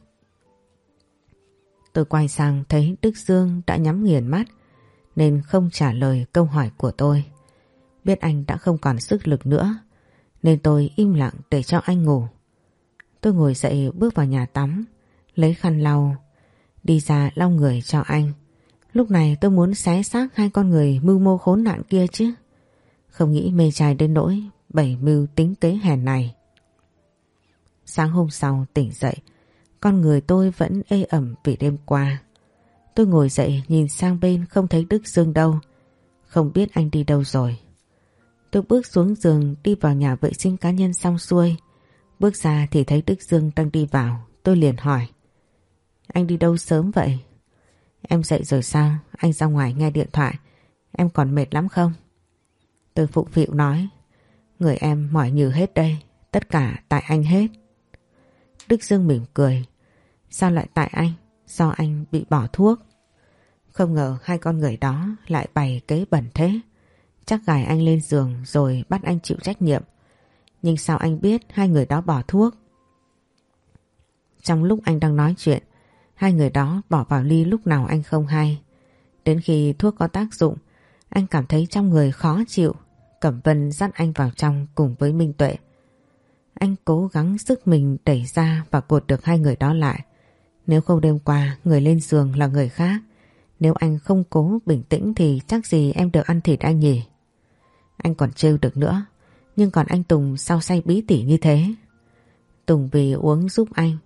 Tôi quay sang thấy Đức Dương đã nhắm nghiền mắt nên không trả lời câu hỏi của tôi. Biết anh đã không còn sức lực nữa nên tôi im lặng để cho anh ngủ. Tôi ngồi dậy bước vào nhà tắm, lấy khăn lau, đi ra lau người cho anh. Lúc này tôi muốn xé xác hai con người mưu mô khốn nạn kia chứ. Không nghĩ mê trai đến nỗi bảy mưu tính kế hèn này. Sáng hôm sau tỉnh dậy, con người tôi vẫn ê ẩm vì đêm qua. Tôi ngồi dậy nhìn sang bên không thấy Đức Dương đâu. Không biết anh đi đâu rồi. Tôi bước xuống giường đi vào nhà vệ sinh cá nhân xong xuôi. Bước ra thì thấy Đức Dương đang đi vào. Tôi liền hỏi. Anh đi đâu sớm vậy? Em dậy rồi sao? Anh ra ngoài nghe điện thoại. Em còn mệt lắm không? Tôi phụng phịu nói. Người em mỏi nhừ hết đây. Tất cả tại anh hết. Đức Dương mỉm cười. Sao lại tại anh? Do anh bị bỏ thuốc. Không ngờ hai con người đó lại bày kế bẩn thế. Chắc gài anh lên giường rồi bắt anh chịu trách nhiệm. Nhưng sao anh biết hai người đó bỏ thuốc? Trong lúc anh đang nói chuyện, hai người đó bỏ vào ly lúc nào anh không hay. Đến khi thuốc có tác dụng, anh cảm thấy trong người khó chịu. Cẩm Vân dắt anh vào trong cùng với Minh Tuệ. Anh cố gắng sức mình đẩy ra và cột được hai người đó lại. Nếu không đêm qua người lên giường là người khác, nếu anh không cố bình tĩnh thì chắc gì em được ăn thịt anh nhỉ. Anh còn trêu được nữa. Nhưng còn anh Tùng sao say bí tỉ như thế? Tùng vì uống giúp anh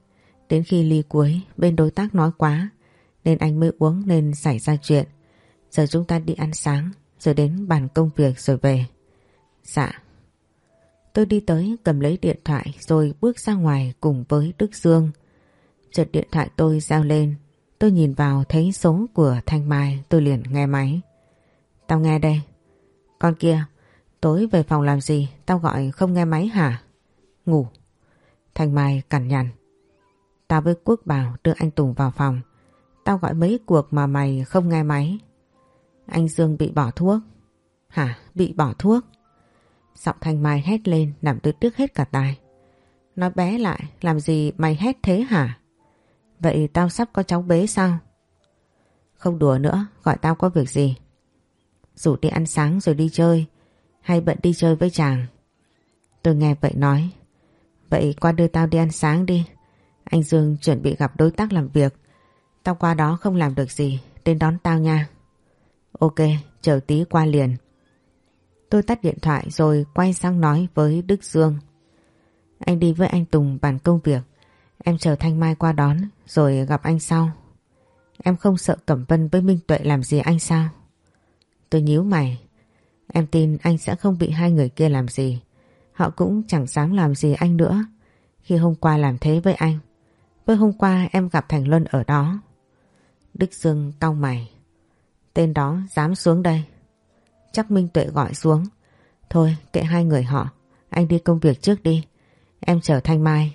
Đến khi ly cuối bên đối tác nói quá nên anh mới uống nên xảy ra chuyện. Giờ chúng ta đi ăn sáng rồi đến bàn công việc rồi về. Dạ. Tôi đi tới cầm lấy điện thoại rồi bước ra ngoài cùng với Đức Dương. Chợt điện thoại tôi reo lên. Tôi nhìn vào thấy số của Thanh Mai, tôi liền nghe máy. Tao nghe đây. Con kia, tối về phòng làm gì? Tao gọi không nghe máy hả? Ngủ. Thanh Mai cằn nhằn. Tao với Quốc bảo đưa anh Tùng vào phòng. Tao gọi mấy cuộc mà mày không nghe máy. Anh Dương bị bỏ thuốc. Hả? Bị bỏ thuốc? Giọng Thanh Mai hét lên làm tôi tức hết cả tai. Nói bé lại, làm gì mày hét thế hả? Vậy tao sắp có cháu bế sao? Không đùa nữa, gọi tao có việc gì? Rủ đi ăn sáng rồi đi chơi, hay bận đi chơi với chàng? Tôi nghe vậy nói. Vậy qua đưa tao đi ăn sáng đi. Anh Dương chuẩn bị gặp đối tác làm việc. Tao qua đó không làm được gì, đến đón tao nha. Ok, chờ tí qua liền. Tôi tắt điện thoại rồi quay sang nói với Đức Dương. Anh đi với anh Tùng bàn công việc. Em chờ Thanh Mai qua đón rồi gặp anh sau. Em không sợ Cẩm Vân với Minh Tuệ làm gì anh sao? Tôi nhíu mày. Em tin anh sẽ không bị hai người kia làm gì. Họ cũng chẳng dám làm gì anh nữa. Khi hôm qua làm thế với anh. Với hôm qua em gặp Thành Luân ở đó. Đức Dương cau mày. Tên đó dám xuống đây. Chắc Minh Tuệ gọi xuống. Thôi kệ hai người họ. Anh đi công việc trước đi. Em chờ Thanh Mai.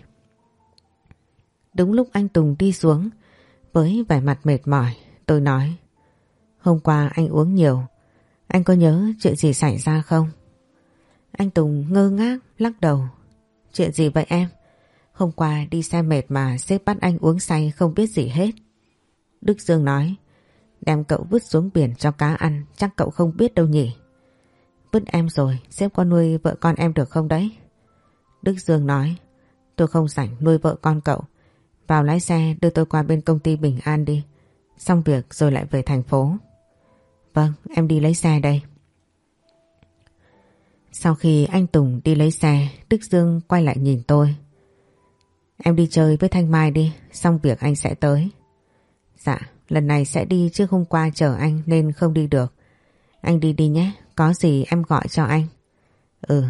Đúng lúc anh Tùng đi xuống với vẻ mặt mệt mỏi, tôi nói. Hôm qua anh uống nhiều. Anh có nhớ chuyện gì xảy ra không? Anh Tùng ngơ ngác lắc đầu. Chuyện gì vậy em? Hôm qua đi xe mệt mà sếp bắt anh uống say không biết gì hết. Đức Dương nói. Đem cậu vứt xuống biển cho cá ăn, chắc cậu không biết đâu nhỉ. Vứt em rồi, sếp có nuôi vợ con em được không đấy? Đức Dương nói. Tôi không rảnh nuôi vợ con cậu. Vào lái xe đưa tôi qua bên công ty Bình An đi. Xong việc rồi lại về thành phố. Vâng, em đi lấy xe đây. Sau khi anh Tùng đi lấy xe, Đức Dương quay lại nhìn tôi. Em đi chơi với Thanh Mai đi, xong việc anh sẽ tới. Dạ, lần này sẽ đi chứ hôm qua chờ anh nên không đi được. Anh đi đi nhé, có gì em gọi cho anh. Ừ.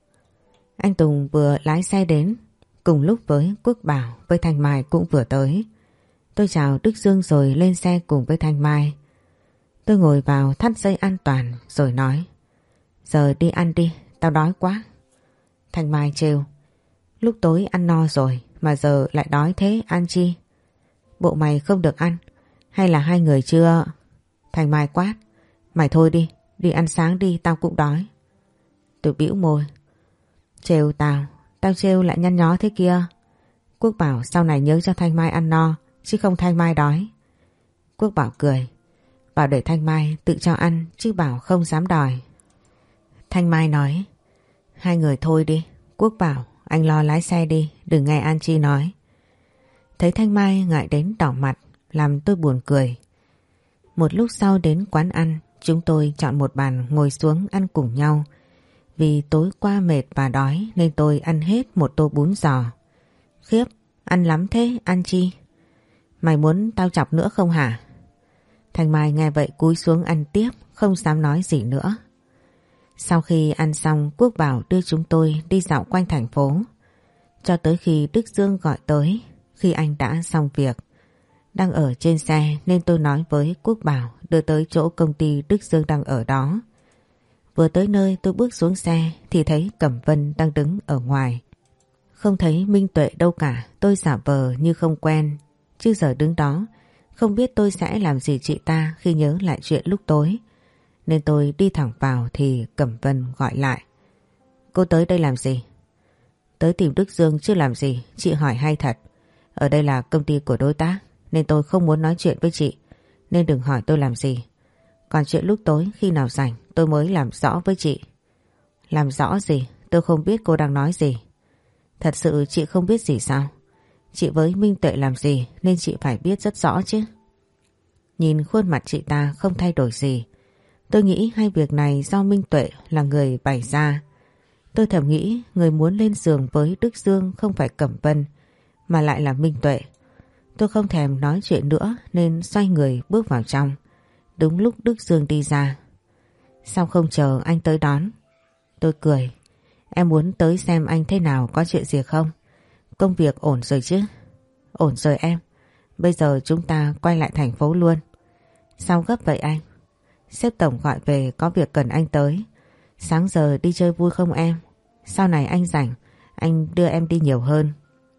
Anh Tùng vừa lái xe đến, cùng lúc với Quốc Bảo với Thanh Mai cũng vừa tới. Tôi chào Đức Dương rồi lên xe cùng với Thanh Mai. Tôi ngồi vào thắt dây an toàn rồi nói. Giờ đi ăn đi, tao đói quá. Thanh Mai trêu. Lúc tối ăn no rồi mà giờ lại đói thế, ăn chi? Bộ mày không được ăn, hay là hai người chưa? Thanh Mai quát. Mày thôi đi, đi ăn sáng đi, tao cũng đói. Tôi bĩu môi. Trêu tao, tao trêu lại nhăn nhó thế kia. Quốc Bảo sau này nhớ cho Thanh Mai ăn no, chứ không Thanh Mai đói. Quốc Bảo cười. Bảo để Thanh Mai tự cho ăn, chứ Bảo không dám đòi. Thanh Mai nói. Hai người thôi đi. Quốc Bảo, anh lo lái xe đi, đừng nghe An Chi nói. Thấy Thanh Mai ngại đến đỏ mặt, làm tôi buồn cười. Một lúc sau đến quán ăn, chúng tôi chọn một bàn ngồi xuống ăn cùng nhau. Vì tối qua mệt và đói nên tôi ăn hết một tô bún giò. Khiếp, ăn lắm thế, An Chi. Mày muốn tao chọc nữa không hả? Thanh Mai nghe vậy cúi xuống ăn tiếp, không dám nói gì nữa. Sau khi ăn xong, Quốc Bảo đưa chúng tôi đi dạo quanh thành phố. Cho tới khi Đức Dương gọi tới, khi anh đã xong việc. Đang ở trên xe nên tôi nói với Quốc Bảo đưa tới chỗ công ty Đức Dương đang ở đó. Vừa tới nơi tôi bước xuống xe thì thấy Cẩm Vân đang đứng ở ngoài. Không thấy Minh Tuệ đâu cả, tôi giả vờ như không quen. Chứ giờ đứng đó, không biết tôi sẽ làm gì chị ta khi nhớ lại chuyện lúc tối. Nên tôi đi thẳng vào thì Cẩm Vân gọi lại. Cô tới đây làm gì? Tới tìm Đức Dương chứ làm gì, chị hỏi hay thật. Ở đây là công ty của đối tác nên tôi không muốn nói chuyện với chị. Nên đừng hỏi tôi làm gì. Còn chuyện lúc tối khi nào rảnh tôi mới làm rõ với chị. Làm rõ gì? Tôi không biết cô đang nói gì. Thật sự chị không biết gì sao? Chị với Minh Tuệ làm gì nên chị phải biết rất rõ chứ. Nhìn khuôn mặt chị ta không thay đổi gì. Tôi nghĩ hai việc này do Minh Tuệ là người bày ra. Tôi thầm nghĩ người muốn lên giường với Đức Dương không phải Cẩm Vân mà lại là Minh Tuệ. Tôi không thèm nói chuyện nữa nên xoay người bước vào trong. Đúng lúc Đức Dương đi ra. Sao không chờ anh tới đón? Tôi cười. Em muốn tới xem anh thế nào, có chuyện gì không? Công việc ổn rồi chứ? Ổn rồi em. Bây giờ chúng ta quay lại thành phố luôn. Sao gấp vậy anh? Sếp tổng gọi về có việc cần anh tới. Sáng giờ đi chơi vui không em? Sau này anh rảnh, anh đưa em đi nhiều hơn.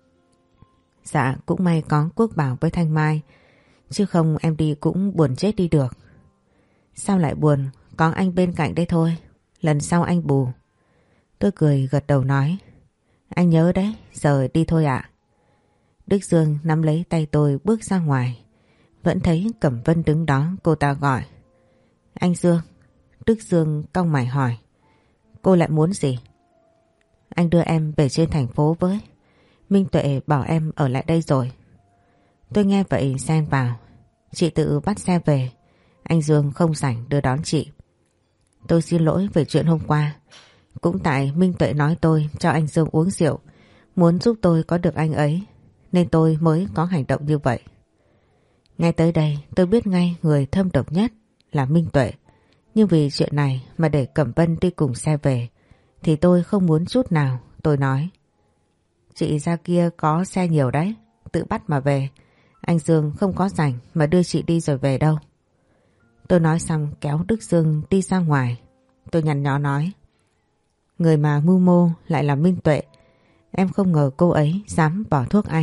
Dạ cũng may có Quốc Bảo với Thanh Mai, chứ không em đi cũng buồn chết đi được. Sao lại buồn? Có anh bên cạnh đây thôi. Lần sau anh bù. Tôi cười gật đầu nói. Anh nhớ đấy, giờ đi thôi ạ. Đức Dương nắm lấy tay tôi bước ra ngoài. Vẫn thấy Cẩm Vân đứng đó, cô ta gọi. Anh Dương. Đức Dương cau mày hỏi. Cô lại muốn gì? Anh đưa em về trên thành phố với. Minh Tuệ bảo em ở lại đây rồi. Tôi nghe vậy xen vào. Chị tự bắt xe về. Anh Dương không rảnh đưa đón chị. Tôi xin lỗi về chuyện hôm qua. Cũng tại Minh Tuệ nói tôi cho anh Dương uống rượu, muốn giúp tôi có được anh ấy, nên tôi mới có hành động như vậy. Ngay tới đây tôi biết ngay người thâm độc nhất là Minh Tuệ. Nhưng vì chuyện này mà để Cẩm Vân đi cùng xe về thì tôi không muốn chút nào. Tôi nói. Chị ra kia có xe nhiều đấy, tự bắt mà về. Anh Dương không có rảnh mà đưa chị đi rồi về đâu. Tôi nói xong kéo Đức Dương đi ra ngoài. Tôi nhăn nhó nói. Người mà mưu mô lại là Minh Tuệ. Em không ngờ cô ấy dám bỏ thuốc anh.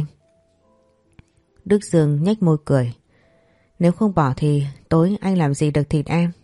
Đức Dương nhếch môi cười. Nếu không bỏ thì tối anh làm gì được thịt em.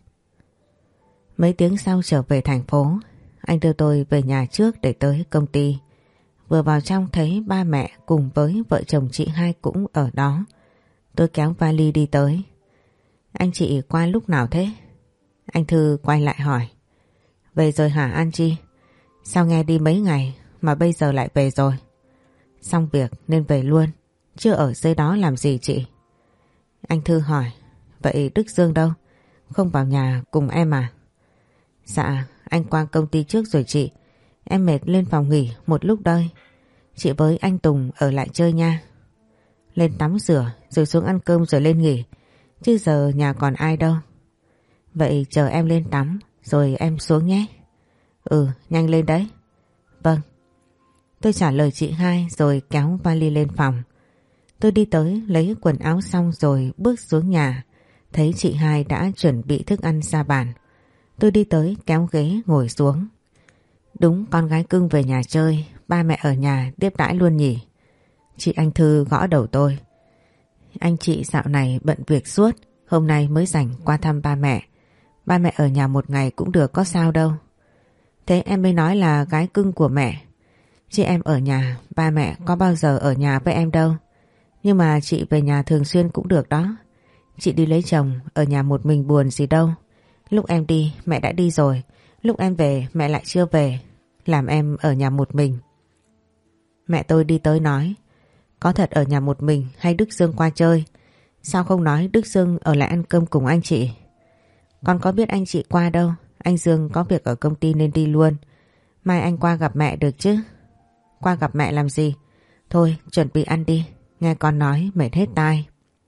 Mấy tiếng sau trở về thành phố, anh đưa tôi về nhà trước để tới công ty. Vừa vào trong thấy ba mẹ cùng với vợ chồng chị hai cũng ở đó. Tôi kéo vali đi tới. Anh chị qua lúc nào thế? Anh Thư quay lại hỏi. Về rồi hả An Chi? Sao nghe đi mấy ngày mà bây giờ lại về rồi? Xong việc nên về luôn, chưa ở dưới đó làm gì chị? Anh Thư hỏi. Vậy Đức Dương đâu? Không vào nhà cùng em à? Dạ anh qua công ty trước rồi chị. Em mệt lên phòng nghỉ một lúc đây. Chị với anh Tùng ở lại chơi nha. Lên tắm rửa rồi xuống ăn cơm rồi lên nghỉ. Chứ giờ nhà còn ai đâu. Vậy chờ em lên tắm rồi em xuống nhé. Ừ nhanh lên đấy. Vâng. Tôi trả lời chị hai rồi kéo vali lên phòng. Tôi đi tới lấy quần áo xong rồi bước xuống nhà. Thấy chị hai đã chuẩn bị thức ăn ra bàn. Tôi đi tới kéo ghế ngồi xuống. Đúng con gái cưng về nhà chơi, ba mẹ ở nhà tiếp đãi luôn nhỉ. Chị Anh Thư gõ đầu tôi. Anh chị dạo này bận việc suốt, hôm nay mới rảnh qua thăm ba mẹ. Ba mẹ ở nhà một ngày cũng được có sao đâu. Thế em mới nói là gái cưng của mẹ. Chị em ở nhà, ba mẹ có bao giờ ở nhà với em đâu. Nhưng mà chị về nhà thường xuyên cũng được đó. Chị đi lấy chồng, ở nhà một mình buồn gì đâu. Lúc em đi, mẹ đã đi rồi. Lúc em về, mẹ lại chưa về. Làm em ở nhà một mình. Mẹ tôi đi tới nói. Có thật ở nhà một mình hay Đức Dương qua chơi? Sao không nói Đức Dương ở lại ăn cơm cùng anh chị? Con có biết anh chị qua đâu. Anh Dương có việc ở công ty nên đi luôn. Mai anh qua gặp mẹ được chứ? Qua gặp mẹ làm gì? Thôi chuẩn bị ăn đi. Nghe con nói mệt hết tai.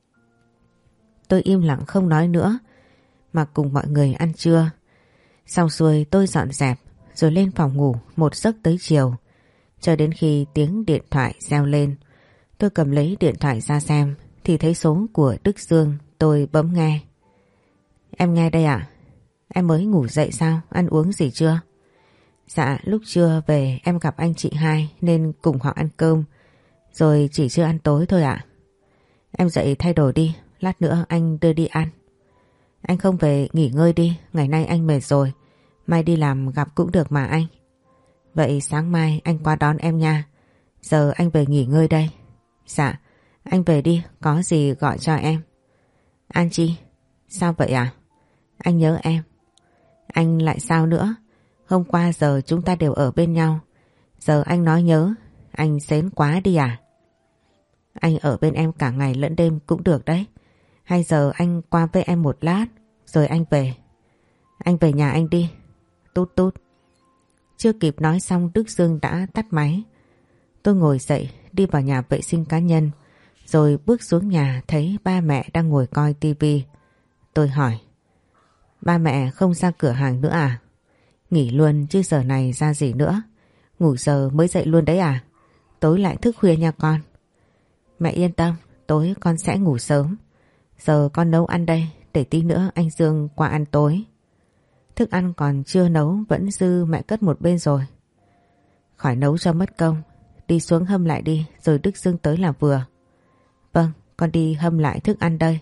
Tôi im lặng không nói nữa mà cùng mọi người ăn trưa. Xong xuôi tôi dọn dẹp rồi lên phòng ngủ một giấc tới chiều. Cho đến khi tiếng điện thoại reo lên, tôi cầm lấy điện thoại ra xem thì thấy số của Đức Dương. Tôi bấm nghe. Em nghe đây ạ. Em mới ngủ dậy sao? Ăn uống gì chưa? Dạ lúc trưa về em gặp anh chị hai nên cùng họ ăn cơm, rồi chỉ chưa ăn tối thôi ạ. Em dậy thay đồ đi, lát nữa anh đưa đi ăn. Anh không về nghỉ ngơi đi, ngày nay anh mệt rồi. Mai đi làm gặp cũng được mà anh. Vậy sáng mai anh qua đón em nha. Giờ anh về nghỉ ngơi đây. Dạ, anh về đi, có gì gọi cho em. An Chi, sao vậy à? Anh nhớ em. Anh lại sao nữa? Hôm qua giờ chúng ta đều ở bên nhau. Giờ anh nói nhớ, anh sến quá đi à? Anh ở bên em cả ngày lẫn đêm cũng được đấy. Hay giờ anh qua với em một lát rồi anh về. Anh về nhà anh đi. Tút tút. Chưa kịp nói xong Đức Dương đã tắt máy. Tôi ngồi dậy đi vào nhà vệ sinh cá nhân, rồi bước xuống nhà thấy ba mẹ đang ngồi coi tivi. Tôi hỏi, ba mẹ không ra cửa hàng nữa à? Nghỉ luôn chứ giờ này ra gì nữa? Ngủ giờ mới dậy luôn đấy à? Tối lại thức khuya nha con. Mẹ yên tâm, tối con sẽ ngủ sớm. Giờ con nấu ăn đây, để tí nữa anh Dương qua ăn tối. Thức ăn còn chưa nấu vẫn dư mẹ cất một bên rồi. Khỏi nấu cho mất công, đi xuống hâm lại đi rồi Đức Dương tới là vừa. Vâng, con đi hâm lại thức ăn đây.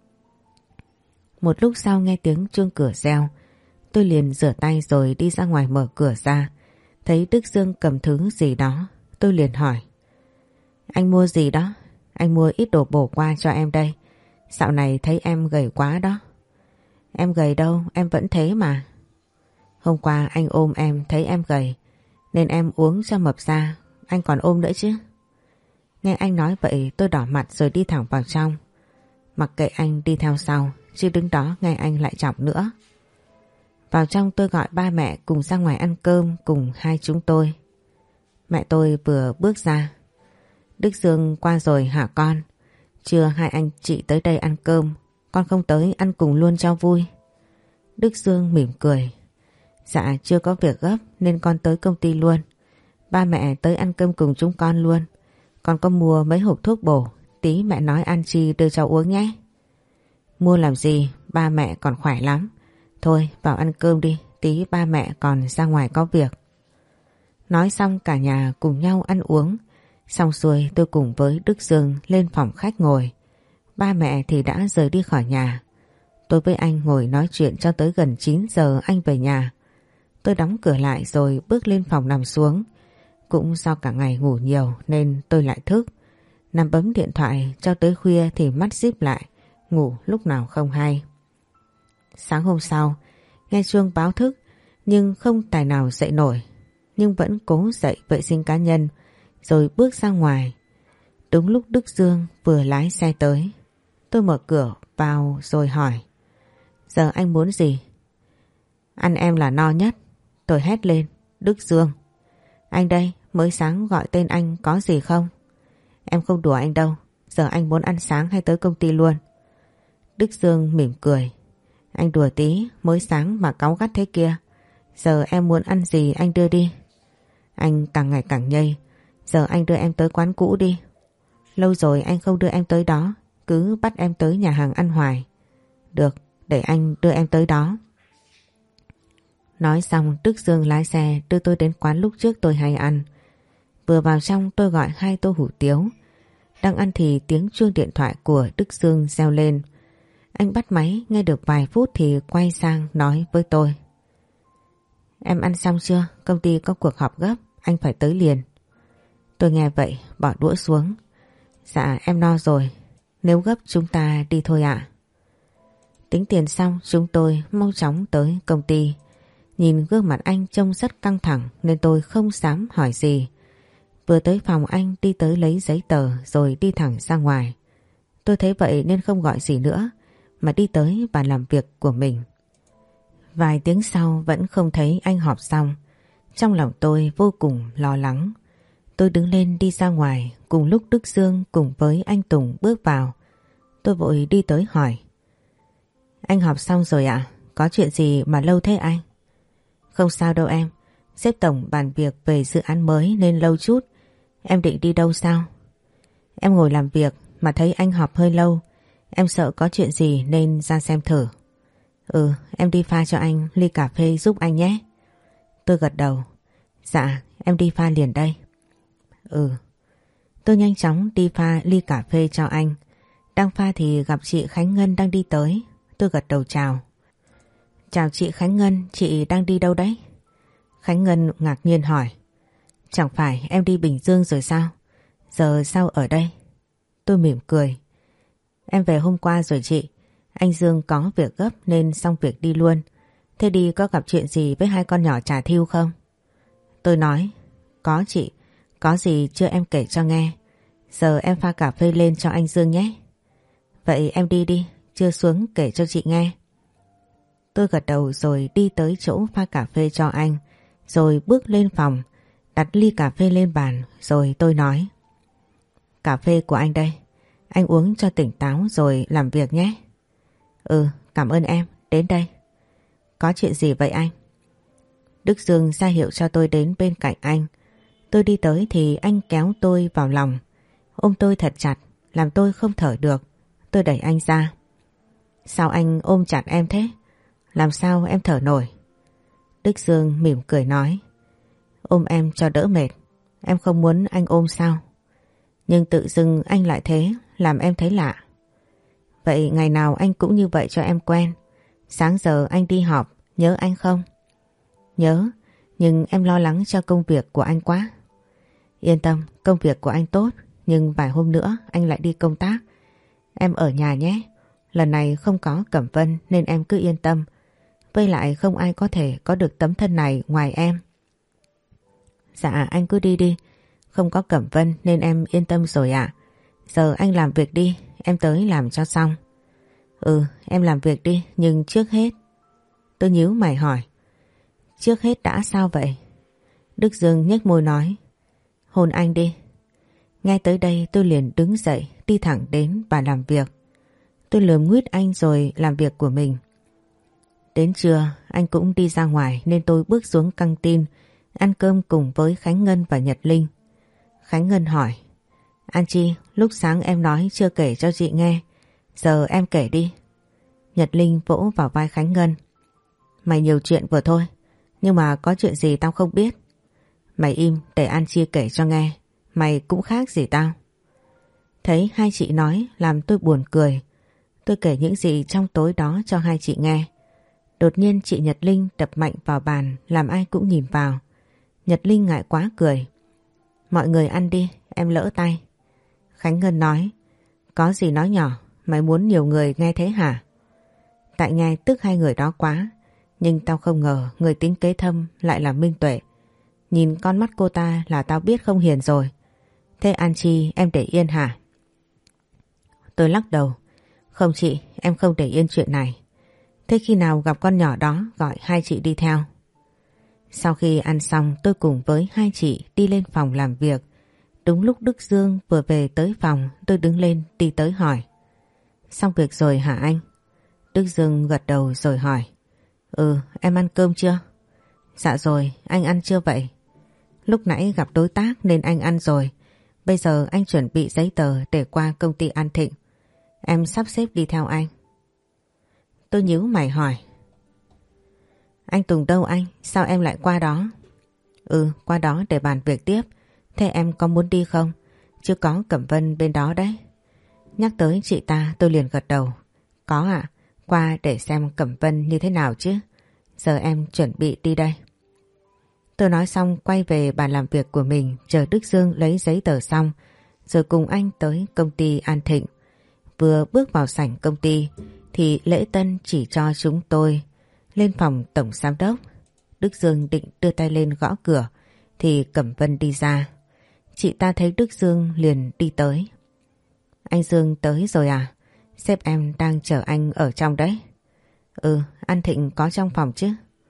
Một lúc sau nghe tiếng chuông cửa reo, tôi liền rửa tay rồi đi ra ngoài mở cửa ra. Thấy Đức Dương cầm thứ gì đó, tôi liền hỏi. Anh mua gì đó? Anh mua ít đồ bổ qua cho em đây. Dạo này thấy em gầy quá đó. Em gầy đâu, em vẫn thế mà. Hôm qua anh ôm em thấy em gầy, nên em uống cho mập ra, anh còn ôm nữa chứ. Nghe anh nói vậy tôi đỏ mặt rồi đi thẳng vào trong. Mặc kệ anh đi theo sau, chứ đứng đó nghe anh lại chọc nữa. Vào trong tôi gọi ba mẹ cùng ra ngoài ăn cơm cùng hai chúng tôi. Mẹ tôi vừa bước ra. Đức Dương qua rồi hả con? Chưa hai anh chị tới đây ăn cơm, con không tới ăn cùng luôn cho vui. Đức Dương mỉm cười. Dạ chưa có việc gấp nên con tới công ty luôn. Ba mẹ tới ăn cơm cùng chúng con luôn. Con có mua mấy hộp thuốc bổ, tí mẹ nói ăn chi đưa cháu uống nhé. Mua làm gì, ba mẹ còn khỏe lắm. Thôi vào ăn cơm đi, tí ba mẹ còn ra ngoài có việc. Nói xong cả nhà cùng nhau ăn uống. Xong xuôi tôi cùng với Đức Dương lên phòng khách ngồi. Ba mẹ thì đã rời đi khỏi nhà. Tôi với anh ngồi nói chuyện cho tới gần chín giờ anh về nhà. Tôi đóng cửa lại rồi bước lên phòng nằm xuống. Cũng do cả ngày ngủ nhiều nên tôi lại thức. Nằm bấm điện thoại cho tới khuya thì mắt díp lại, ngủ lúc nào không hay. Sáng hôm sau, nghe chuông báo thức nhưng không tài nào dậy nổi. Nhưng vẫn cố dậy vệ sinh cá nhân rồi bước ra ngoài. Đúng lúc Đức Dương vừa lái xe tới. Tôi mở cửa vào rồi hỏi. Giờ anh muốn gì? Ăn em là no nhất. Tôi hét lên. Đức Dương. Anh đây, mới sáng gọi tên anh có gì không? Em không đùa anh đâu. Giờ anh muốn ăn sáng hay tới công ty luôn? Đức Dương mỉm cười. Anh đùa tí, mới sáng mà cáu gắt thế kia. Giờ em muốn ăn gì anh đưa đi. Anh càng ngày càng nhây. Giờ anh đưa em tới quán cũ đi. Lâu rồi anh không đưa em tới đó, cứ bắt em tới nhà hàng ăn hoài. Được, để anh đưa em tới đó. Nói xong Đức Dương lái xe đưa tôi đến quán lúc trước tôi hay ăn. Vừa vào trong tôi gọi hai tô hủ tiếu. Đang ăn thì tiếng chuông điện thoại của Đức Dương reo lên. Anh bắt máy nghe được vài phút thì quay sang nói với tôi. Em ăn xong chưa? Công ty có cuộc họp gấp, anh phải tới liền. Tôi nghe vậy bỏ đũa xuống. Dạ em no rồi, nếu gấp chúng ta đi thôi ạ. Tính tiền xong chúng tôi mau chóng tới công ty. Nhìn gương mặt anh trông rất căng thẳng nên tôi không dám hỏi gì. Vừa tới phòng anh đi tới lấy giấy tờ rồi đi thẳng ra ngoài. Tôi thấy vậy nên không gọi gì nữa mà đi tới bàn làm việc của mình. Vài tiếng sau vẫn không thấy anh họp xong. Trong lòng tôi vô cùng lo lắng. Tôi đứng lên đi ra ngoài cùng lúc Đức Dương cùng với anh Tùng bước vào. Tôi vội đi tới hỏi. Anh họp xong rồi ạ? À? Có chuyện gì mà lâu thế anh? Không sao đâu em. Sếp tổng bàn việc về dự án mới nên lâu chút. Em định đi đâu sao? Em ngồi làm việc mà thấy anh họp hơi lâu. Em sợ có chuyện gì nên ra xem thử. Ừ, em đi pha cho anh ly cà phê giúp anh nhé. Tôi gật đầu. Dạ, em đi pha liền đây. Ừ. Tôi nhanh chóng đi pha ly cà phê cho anh. Đang pha thì gặp chị Khánh Ngân đang đi tới. Tôi gật đầu chào. Chào chị Khánh Ngân, chị đang đi đâu đấy? Khánh Ngân ngạc nhiên hỏi. Chẳng phải em đi Bình Dương rồi sao? Giờ sao ở đây? Tôi mỉm cười. Em về hôm qua rồi chị. Anh Dương có việc gấp nên xong việc đi luôn. Thế đi có gặp chuyện gì với hai con nhỏ Trà Thiêu không? Tôi nói. Có chị. Có gì chưa em kể cho nghe. Giờ em pha cà phê lên cho anh Dương nhé. Vậy em đi đi, chưa xuống kể cho chị nghe. Tôi gật đầu rồi đi tới chỗ pha cà phê cho anh. Rồi bước lên phòng, đặt ly cà phê lên bàn rồi tôi nói. cà phê của anh đây. Anh uống cho tỉnh táo rồi làm việc nhé. Ừ, cảm ơn em, đến đây. Có chuyện gì vậy anh? Đức Dương ra hiệu cho tôi đến bên cạnh anh. Tôi đi tới thì anh kéo tôi vào lòng, ôm tôi thật chặt, làm tôi không thở được. Tôi đẩy anh ra. Sao anh ôm chặt em thế? Làm sao em thở nổi? Đức Dương mỉm cười nói. Ôm em cho đỡ mệt. Em không muốn anh ôm sao? Nhưng tự dưng anh lại thế, làm em thấy lạ. Vậy ngày nào anh cũng như vậy cho em quen. Sáng giờ anh đi họp, nhớ anh không? Nhớ, nhưng em lo lắng cho công việc của anh quá. Yên tâm, công việc của anh tốt, nhưng vài hôm nữa anh lại đi công tác. Em ở nhà nhé. Lần này không có Cẩm Vân nên em cứ yên tâm. Với lại không ai có thể có được tấm thân này ngoài em. Dạ anh cứ đi đi. Không có Cẩm Vân nên em yên tâm rồi ạ. Giờ anh làm việc đi, em tới làm cho xong. Ừ, em làm việc đi, nhưng trước hết. Tôi nhíu mày hỏi. Trước hết đã sao vậy? Đức Dương nhếch môi nói. Hôn anh đi. Ngay tới đây tôi liền đứng dậy, đi thẳng đến bàn làm việc. Tôi lườm nguýt anh rồi làm việc của mình. Đến trưa anh cũng đi ra ngoài nên tôi bước xuống căng tin ăn cơm cùng với Khánh Ngân và Nhật Linh. Khánh Ngân hỏi. An Chi, lúc sáng em nói chưa kể cho chị nghe. Giờ em kể đi. Nhật Linh vỗ vào vai Khánh Ngân. Mày nhiều chuyện vừa thôi, nhưng mà có chuyện gì tao không biết. Mày im để An Chi kể cho nghe. Mày cũng khác gì tao. Thấy hai chị nói làm tôi buồn cười. Tôi kể những gì trong tối đó cho hai chị nghe. Đột nhiên chị Nhật Linh đập mạnh vào bàn làm ai cũng nhìn vào. Nhật Linh ngại quá cười. Mọi người ăn đi, em lỡ tay. Khánh Ngân nói. Có gì nói nhỏ, mày muốn nhiều người nghe thế hả? Tại nghe tức hai người đó quá. Nhưng tao không ngờ người tính kế thâm lại là Minh Tuệ. Nhìn con mắt cô ta là tao biết không hiền rồi. Thế An Chi em để yên hả? Tôi lắc đầu. Không chị, em không để yên chuyện này. Thế khi nào gặp con nhỏ đó gọi hai chị đi theo. Sau khi ăn xong tôi cùng với hai chị đi lên phòng làm việc. Đúng lúc Đức Dương vừa về tới phòng, tôi đứng lên đi tới hỏi. Xong việc rồi hả anh? Đức Dương gật đầu rồi hỏi. Ừ, em ăn cơm chưa? Dạ rồi, anh ăn chưa vậy? Lúc nãy gặp đối tác nên anh ăn rồi. Bây giờ anh chuẩn bị giấy tờ để qua công ty An Thịnh. Em sắp xếp đi theo anh. Tôi nhíu mày hỏi. Anh Tùng đâu anh? Sao em lại qua đó? Ừ, qua đó để bàn việc tiếp. Thế em có muốn đi không? Chứ có Cẩm Vân bên đó đấy. Nhắc tới chị ta tôi liền gật đầu. Có ạ, qua để xem Cẩm Vân như thế nào chứ. Giờ em chuẩn bị đi đây. Tôi nói xong quay về bàn làm việc của mình chờ Đức Dương lấy giấy tờ xong rồi cùng anh tới công ty An Thịnh. Vừa bước vào sảnh công ty thì lễ tân chỉ cho chúng tôi lên phòng tổng giám đốc. Đức Dương định đưa tay lên gõ cửa thì Cẩm Vân đi ra. Chị ta thấy Đức Dương liền đi tới. Anh Dương tới rồi à? Sếp em đang chờ anh ở trong đấy. Ừ, An Thịnh có trong phòng chứ?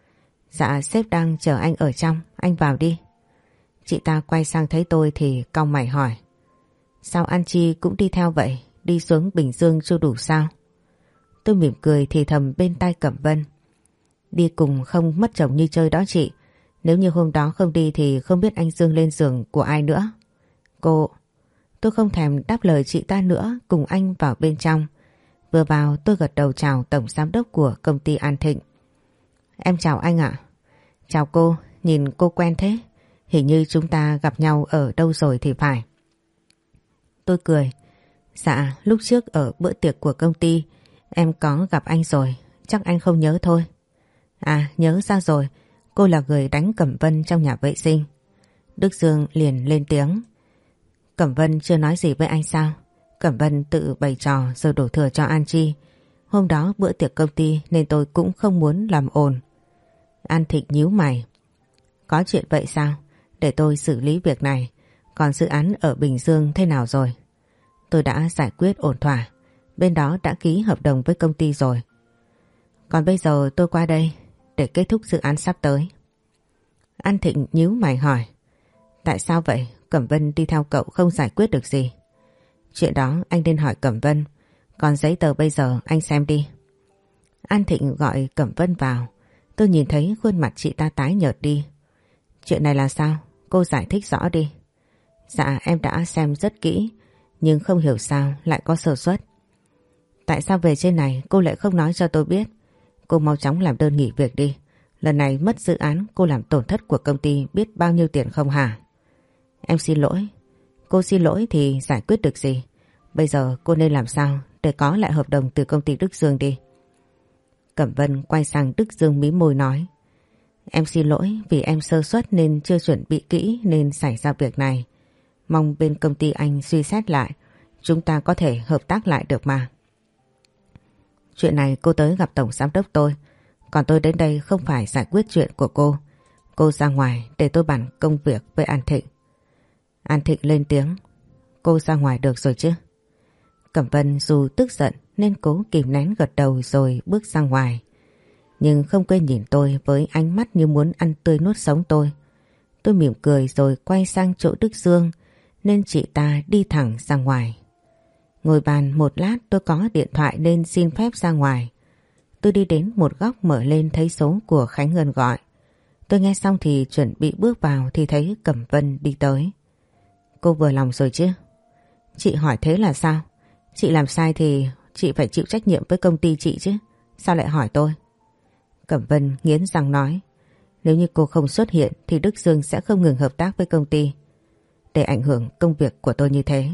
Dạ sếp đang chờ anh ở trong, anh vào đi. Chị ta quay sang thấy tôi thì cau mày hỏi. Sao An Chi cũng đi theo vậy? Đi xuống Bình Dương chưa đủ sao? Tôi mỉm cười thì thầm bên tai Cẩm Vân. Đi cùng không mất chồng như chơi đó chị. Nếu như hôm đó không đi thì không biết anh Dương lên giường của ai nữa. Cô... Tôi không thèm đáp lời chị ta nữa, cùng anh vào bên trong. Vừa vào tôi gật đầu chào tổng giám đốc của công ty An Thịnh. Em chào anh ạ. Chào cô, nhìn cô quen thế. Hình như chúng ta gặp nhau ở đâu rồi thì phải. Tôi cười. Dạ, lúc trước ở bữa tiệc của công ty em có gặp anh rồi, chắc anh không nhớ thôi. À, nhớ ra rồi, cô là người đánh Cẩm Vân trong nhà vệ sinh. Đức Dương liền lên tiếng. Cẩm Vân chưa nói gì với anh sao? Cẩm Vân tự bày trò rồi đổ thừa cho An Chi. Hôm đó bữa tiệc công ty nên tôi cũng không muốn làm ồn. An Thịnh nhíu mày. Có chuyện vậy sao? Để tôi xử lý việc này. Còn dự án ở Bình Dương thế nào rồi? Tôi đã giải quyết ổn thỏa. Bên đó đã ký hợp đồng với công ty rồi. Còn bây giờ tôi qua đây để kết thúc dự án sắp tới. An Thịnh nhíu mày hỏi. Tại sao vậy? Cẩm Vân đi theo cậu không giải quyết được gì. Chuyện đó anh nên hỏi Cẩm Vân. Còn giấy tờ bây giờ anh xem đi. An Thịnh gọi Cẩm Vân vào. Tôi nhìn thấy khuôn mặt chị ta tái nhợt đi. Chuyện này là sao? Cô giải thích rõ đi. Dạ em đã xem rất kỹ, nhưng không hiểu sao lại có sơ suất. Tại sao về trên này cô lại không nói cho tôi biết? Cô mau chóng làm đơn nghỉ việc đi. Lần này mất dự án cô làm tổn thất của công ty biết bao nhiêu tiền không hả? Em xin lỗi. Cô xin lỗi thì giải quyết được gì? Bây giờ cô nên làm sao để có lại hợp đồng từ công ty Đức Dương đi? Cẩm Vân quay sang Đức Dương mím môi nói. Em xin lỗi vì em sơ suất nên chưa chuẩn bị kỹ nên xảy ra việc này. Mong bên công ty anh suy xét lại, chúng ta có thể hợp tác lại được mà. Chuyện này cô tới gặp tổng giám đốc tôi, còn tôi đến đây không phải giải quyết chuyện của cô. Cô ra ngoài để tôi bàn công việc với An Thịnh. An Thịnh lên tiếng. Cô ra ngoài được rồi chứ? Cẩm Vân dù tức giận nên cố kìm nén gật đầu rồi bước ra ngoài. Nhưng không quên nhìn tôi với ánh mắt như muốn ăn tươi nuốt sống tôi. Tôi mỉm cười rồi quay sang chỗ Đức Dương nên chị ta đi thẳng ra ngoài. Ngồi bàn một lát tôi có điện thoại nên xin phép ra ngoài. Tôi đi đến một góc mở lên thấy số của Khánh Ngân gọi. Tôi nghe xong thì chuẩn bị bước vào thì thấy Cẩm Vân đi tới. Cô vừa lòng rồi chứ? Chị hỏi thế là sao? Chị làm sai thì chị phải chịu trách nhiệm với công ty chị chứ. Sao lại hỏi tôi? Cẩm Vân nghiến răng nói. Nếu như cô không xuất hiện thì Đức Dương sẽ không ngừng hợp tác với công ty để ảnh hưởng công việc của tôi như thế.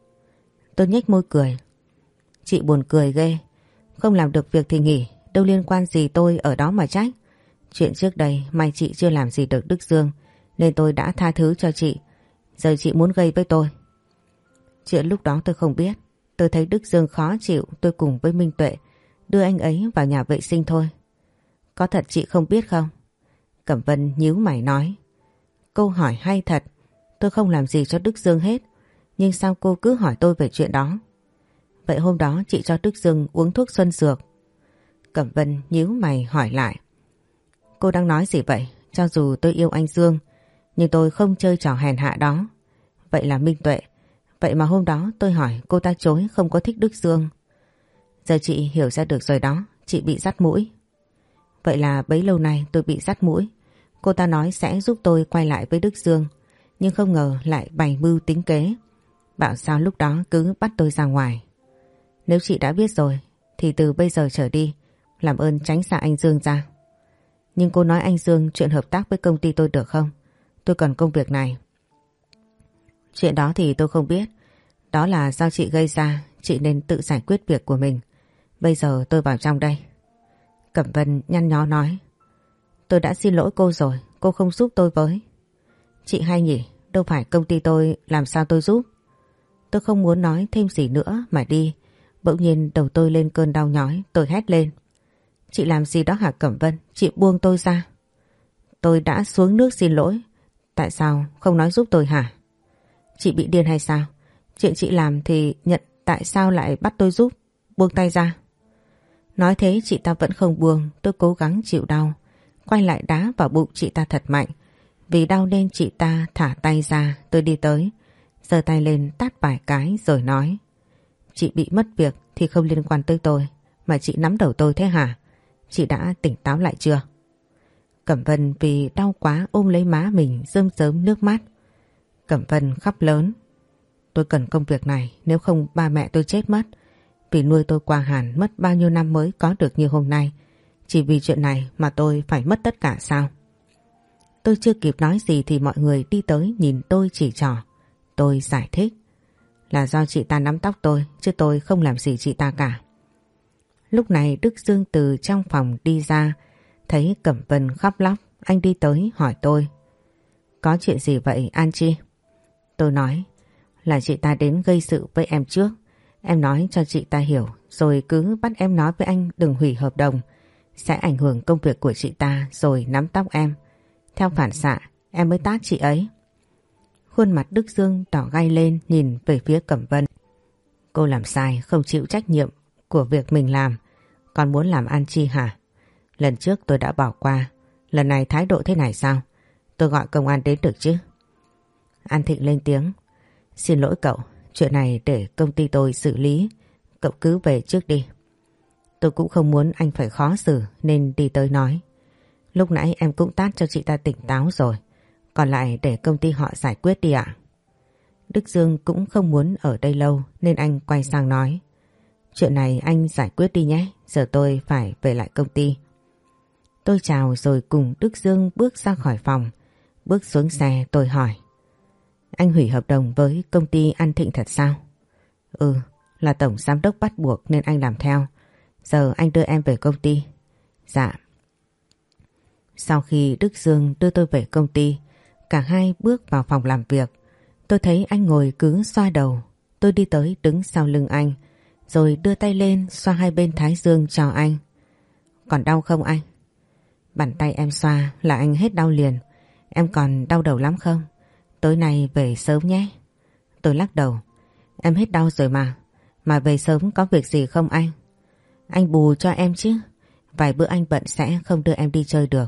Tôi nhếch môi cười. Chị buồn cười ghê. Không làm được việc thì nghỉ, đâu liên quan gì tôi ở đó mà trách. Chuyện trước đây may chị chưa làm gì được Đức Dương nên tôi đã tha thứ cho chị. Giờ chị muốn gây với tôi. Chuyện lúc đó tôi không biết. Tôi thấy Đức Dương khó chịu, tôi cùng với Minh Tuệ đưa anh ấy vào nhà vệ sinh thôi. Có thật chị không biết không? Cẩm Vân nhíu mày nói. Câu hỏi hay thật. Tôi không làm gì cho Đức Dương hết. Nhưng sao cô cứ hỏi tôi về chuyện đó? Vậy hôm đó chị cho Đức Dương uống thuốc xuân dược. Cẩm Vân nhíu mày hỏi lại. Cô đang nói gì vậy? Cho dù tôi yêu anh Dương nhưng tôi không chơi trò hèn hạ đó. Vậy là Minh Tuệ. Vậy mà hôm đó tôi hỏi cô ta chối không có thích Đức Dương. Giờ chị hiểu ra được rồi đó. Chị bị dắt mũi. Vậy là bấy lâu nay tôi bị dắt mũi. Cô ta nói sẽ giúp tôi quay lại với Đức Dương, nhưng không ngờ lại bày mưu tính kế. Bảo sao lúc đó cứ bắt tôi ra ngoài. Nếu chị đã biết rồi thì từ bây giờ trở đi làm ơn tránh xa anh Dương ra. Nhưng cô nói anh Dương chuyện hợp tác với công ty tôi được không? Tôi cần công việc này. Chuyện đó thì tôi không biết. Đó là do chị gây ra. Chị nên tự giải quyết việc của mình. Bây giờ tôi vào trong đây. Cẩm Vân nhăn nhó nói. Tôi đã xin lỗi cô rồi. Cô không giúp tôi với. Chị hay nhỉ. Đâu phải công ty tôi làm sao tôi giúp. Tôi không muốn nói thêm gì nữa mà đi. Bỗng nhiên đầu tôi lên cơn đau nhói. Tôi hét lên. Chị làm gì đó hả Cẩm Vân? Chị buông tôi ra. Tôi đã xuống nước xin lỗi. Tại sao không nói giúp tôi hả? Chị bị điên hay sao? Chuyện chị làm thì nhận, tại sao lại bắt tôi giúp? Buông tay ra. Nói thế chị ta vẫn không buông. Tôi cố gắng chịu đau. Quay lại đá vào bụng chị ta thật mạnh. Vì đau nên chị ta thả tay ra. Tôi đi tới, giơ tay lên tát vài cái rồi nói. Chị bị mất việc thì không liên quan tới tôi, mà chị nắm đầu tôi thế hả? Chị đã tỉnh táo lại chưa? Cẩm Vân vì đau quá ôm lấy má mình rơm rớm nước mắt. Cẩm Vân khóc lớn. Tôi cần công việc này, nếu không ba mẹ tôi chết mất. Vì nuôi tôi qua Hàn mất bao nhiêu năm mới có được như hôm nay. Chỉ vì chuyện này mà tôi phải mất tất cả sao? Tôi chưa kịp nói gì thì mọi người đi tới nhìn tôi chỉ trỏ. Tôi giải thích. Là do chị ta nắm tóc tôi, chứ tôi không làm gì chị ta cả. Lúc này Đức Dương từ trong phòng đi ra, thấy Cẩm Vân khóc lóc, anh đi tới hỏi tôi. Có chuyện gì vậy An Chi? Tôi nói là chị ta đến gây sự với em trước. Em nói cho chị ta hiểu, rồi cứ bắt em nói với anh đừng hủy hợp đồng. Sẽ ảnh hưởng công việc của chị ta rồi nắm tóc em. Theo phản xạ, em mới tát chị ấy. Khuôn mặt Đức Dương đỏ gay lên nhìn về phía Cẩm Vân. Cô làm sai, không chịu trách nhiệm của việc mình làm. Còn muốn làm An Chi hả? Lần trước tôi đã bỏ qua. Lần này thái độ thế này sao? Tôi gọi công an đến được chứ? An Thịnh lên tiếng. Xin lỗi cậu, chuyện này để công ty tôi xử lý, cậu cứ về trước đi. Tôi cũng không muốn anh phải khó xử nên đi tới nói. Lúc nãy em cũng tát cho chị ta tỉnh táo rồi, còn lại để công ty họ giải quyết đi ạ. Đức Dương cũng không muốn ở đây lâu nên anh quay sang nói. Chuyện này anh giải quyết đi nhé, giờ tôi phải về lại công ty. Tôi chào rồi cùng Đức Dương bước ra khỏi phòng. Bước xuống xe tôi hỏi. Anh hủy hợp đồng với công ty An Thịnh thật sao? Ừ, là tổng giám đốc bắt buộc nên anh làm theo. Giờ anh đưa em về công ty. Dạ. Sau khi Đức Dương đưa tôi về công ty, cả hai bước vào phòng làm việc. Tôi thấy anh ngồi cứ xoa đầu. Tôi đi tới đứng sau lưng anh, rồi đưa tay lên xoa hai bên thái dương cho anh. Còn đau không anh? Bàn tay em xoa là anh hết đau liền. Em còn đau đầu lắm không? Tối nay về sớm nhé. Tôi lắc đầu. Em hết đau rồi mà. Mà về sớm có việc gì không anh? Anh bù cho em chứ. Vài bữa anh bận sẽ không đưa em đi chơi được.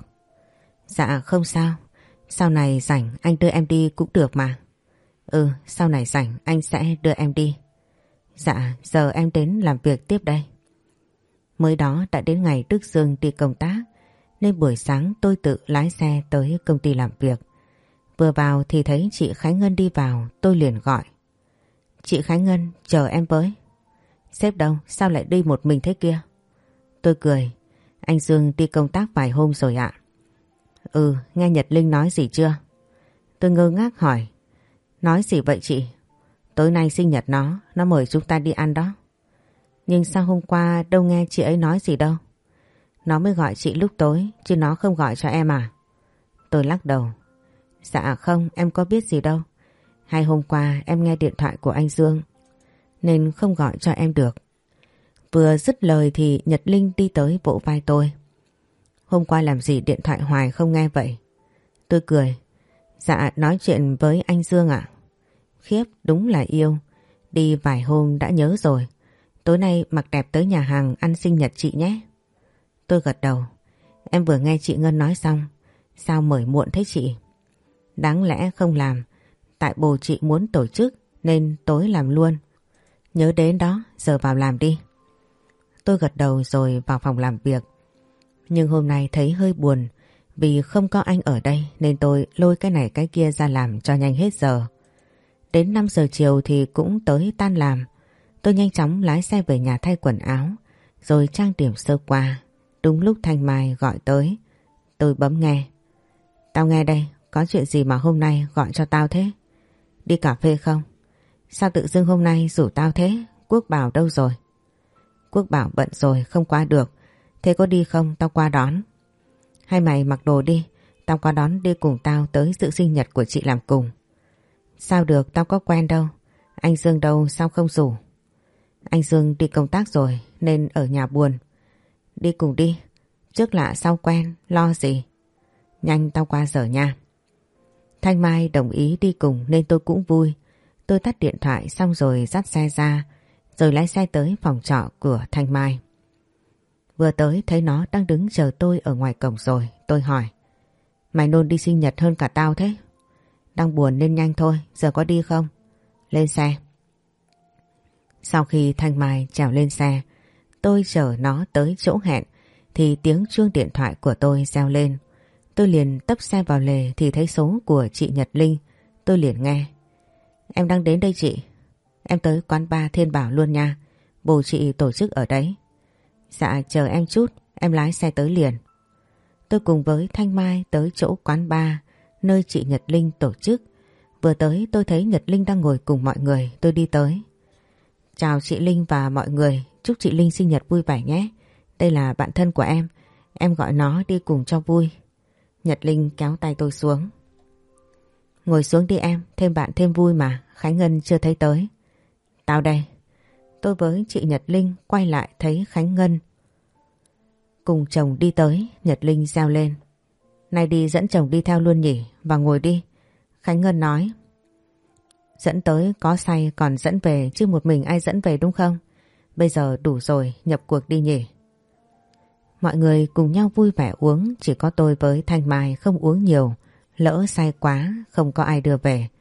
Dạ không sao. Sau này rảnh anh đưa em đi cũng được mà. Ừ, sau này rảnh anh sẽ đưa em đi. Dạ, giờ em đến làm việc tiếp đây. Mới đó đã đến ngày Đức Dương đi công tác, nên buổi sáng tôi tự lái xe tới công ty làm việc. Vừa vào thì thấy chị Khánh Ngân đi vào, tôi liền gọi. Chị Khánh Ngân, chờ em với. Sếp đâu, sao lại đi một mình thế kia? Tôi cười. Anh Dương đi công tác vài hôm rồi ạ. Ừ, nghe Nhật Linh nói gì chưa? Tôi ngơ ngác hỏi. Nói gì vậy chị? Tối nay sinh nhật nó, nó mời chúng ta đi ăn đó. Nhưng sao hôm qua đâu nghe chị ấy nói gì đâu? Nó mới gọi chị lúc tối, chứ nó không gọi cho em à? Tôi lắc đầu. Dạ không, em có biết gì đâu. Hay hôm qua em nghe điện thoại của anh Dương, nên không gọi cho em được. Vừa dứt lời thì Nhật Linh đi tới vỗ vai tôi. Hôm qua làm gì điện thoại hoài không nghe vậy? Tôi cười. Dạ nói chuyện với anh Dương ạ. Khiếp, đúng là yêu. Đi vài hôm đã nhớ rồi. Tối nay mặc đẹp tới nhà hàng ăn sinh nhật chị nhé. Tôi gật đầu. Em vừa nghe chị Ngân nói xong. Sao mời muộn thế chị? Đáng lẽ không làm. Tại bồ chị muốn tổ chức nên tối làm luôn. Nhớ đến đó, giờ vào làm đi. Tôi gật đầu rồi vào phòng làm việc. Nhưng hôm nay thấy hơi buồn. Vì không có anh ở đây nên tôi lôi cái này cái kia ra làm cho nhanh hết giờ. Đến năm giờ chiều thì cũng tới tan làm. Tôi nhanh chóng lái xe về nhà thay quần áo, rồi trang điểm sơ qua. Đúng lúc Thanh Mai gọi tới. Tôi bấm nghe. Tao nghe đây, có chuyện gì mà hôm nay gọi cho tao thế? Đi cà phê không? Sao tự dưng hôm nay rủ tao thế? Quốc Bảo đâu rồi? Quốc Bảo bận rồi, không qua được. Thế có đi không? Tao qua đón. Hay mày mặc đồ đi, tao qua đón đi cùng tao tới dự sinh nhật của chị làm cùng. Sao được, tao có quen đâu. Anh Dương đâu, sao không rủ? Anh Dương đi công tác rồi nên ở nhà buồn. Đi cùng đi, trước lạ sau quen, lo gì. Nhanh tao qua giờ nha. Thanh Mai đồng ý đi cùng nên tôi cũng vui. Tôi tắt điện thoại xong rồi dắt xe ra, rồi lái xe tới phòng trọ của Thanh Mai. Vừa tới thấy nó đang đứng chờ tôi ở ngoài cổng rồi. Tôi hỏi. Mày nôn đi sinh nhật hơn cả tao thế? Đang buồn nên nhanh thôi, giờ có đi không? Lên xe. Sau khi Thanh Mai trèo lên xe, tôi chở nó tới chỗ hẹn thì tiếng chuông điện thoại của tôi reo lên. Tôi liền tấp xe vào lề thì thấy số của chị Nhật Linh. Tôi liền nghe. Em đang đến đây chị. Em tới quán bar Thiên Bảo luôn nha. Bồ chị tổ chức ở đấy. Dạ chờ em chút, em lái xe tới liền. Tôi cùng với Thanh Mai tới chỗ quán bar nơi chị Nhật Linh tổ chức. Vừa tới tôi thấy Nhật Linh đang ngồi cùng mọi người, tôi đi tới. Chào chị Linh và mọi người, chúc chị Linh sinh nhật vui vẻ nhé. Đây là bạn thân của em, em gọi nó đi cùng cho vui. Nhật Linh kéo tay tôi xuống. Ngồi xuống đi em, thêm bạn thêm vui mà, Khánh Ngân chưa thấy tới. Tao đây. Tôi với chị Nhật Linh quay lại thấy Khánh Ngân cùng chồng đi tới. Nhật Linh reo lên. Nay đi dẫn chồng đi theo luôn nhỉ, và ngồi đi. Khánh Ngân nói. Dẫn tới có say còn dẫn về chứ một mình ai dẫn về đúng không? Bây giờ đủ rồi, nhập cuộc đi nhỉ. Mọi người cùng nhau vui vẻ uống, chỉ có tôi với Thanh Mai không uống nhiều, lỡ say quá không có ai đưa về.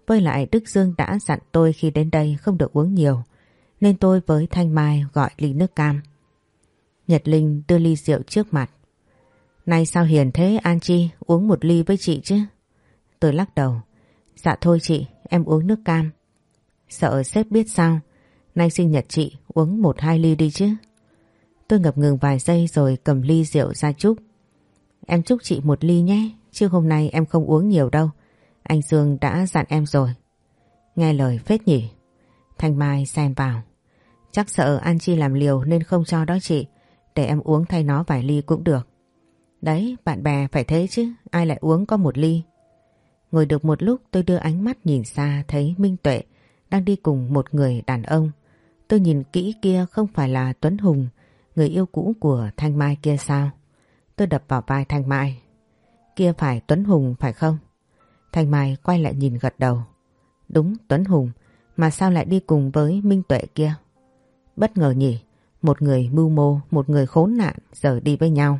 Với lại Đức Dương đã dặn tôi khi đến đây không được uống nhiều, nên tôi với Thanh Mai gọi ly nước cam. Nhật Linh đưa ly rượu trước mặt. Này sao hiền thế An Chi, uống một ly với chị chứ? Tôi lắc đầu. Dạ thôi chị, em uống nước cam. Sợ sếp biết sao? Nay sinh nhật chị, uống một hai ly đi chứ. Tôi ngập ngừng vài giây rồi cầm ly rượu ra chúc. Em chúc chị một ly nhé, chứ hôm nay em không uống nhiều đâu. Anh Dương đã dặn em rồi. Nghe lời phết nhỉ. Thanh Mai xen vào. Chắc sợ An Chi làm liều nên không cho đó chị. Để em uống thay nó vài ly cũng được. Đấy, bạn bè phải thế chứ, ai lại uống có một ly. Ngồi được một lúc tôi đưa ánh mắt nhìn xa thấy Minh Tuệ đang đi cùng một người đàn ông. Tôi nhìn kỹ kia không phải là Tuấn Hùng, người yêu cũ của Thanh Mai kia sao? Tôi đập vào vai Thanh Mai. Kia phải Tuấn Hùng phải không? Thanh Mai quay lại nhìn gật đầu. Đúng Tuấn Hùng, mà sao lại đi cùng với Minh Tuệ kia? Bất ngờ nhỉ, một người mưu mô, một người khốn nạn giờ đi với nhau.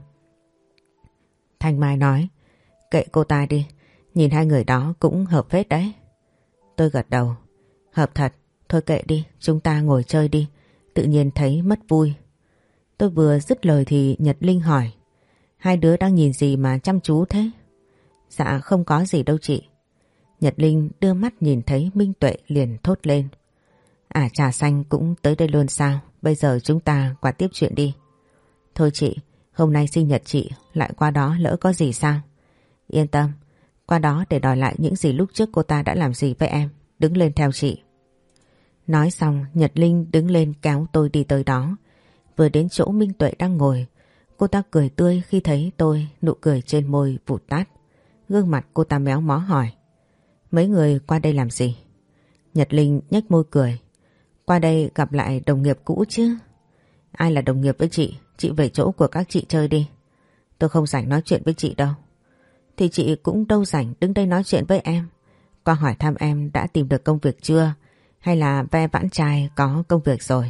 Thanh Mai nói, kệ cô ta đi, nhìn hai người đó cũng hợp phết đấy. Tôi gật đầu, hợp thật, thôi kệ đi, chúng ta ngồi chơi đi, tự nhiên thấy mất vui. Tôi vừa dứt lời thì Nhật Linh hỏi, hai đứa đang nhìn gì mà chăm chú thế? Dạ không có gì đâu chị. Nhật Linh đưa mắt nhìn thấy Minh Tuệ liền thốt lên. À trà xanh cũng tới đây luôn sao? Bây giờ chúng ta qua tiếp chuyện đi. Thôi chị, hôm nay sinh nhật chị, lại qua đó lỡ có gì sao? Yên tâm, qua đó để đòi lại những gì lúc trước cô ta đã làm gì với em. Đứng lên theo chị. Nói xong Nhật Linh đứng lên kéo tôi đi tới đó. Vừa đến chỗ Minh Tuệ đang ngồi, cô ta cười tươi khi thấy tôi, nụ cười trên môi vụt tắt. Gương mặt cô ta méo mó hỏi, mấy người qua đây làm gì? Nhật Linh nhếch môi cười, qua đây gặp lại đồng nghiệp cũ chứ. Ai là đồng nghiệp với chị? Chị về chỗ của các chị chơi đi. Tôi không rảnh nói chuyện với chị đâu. Thì chị cũng đâu rảnh đứng đây nói chuyện với em. Qua hỏi thăm em đã tìm được công việc chưa, hay là ve vãn trai có công việc rồi?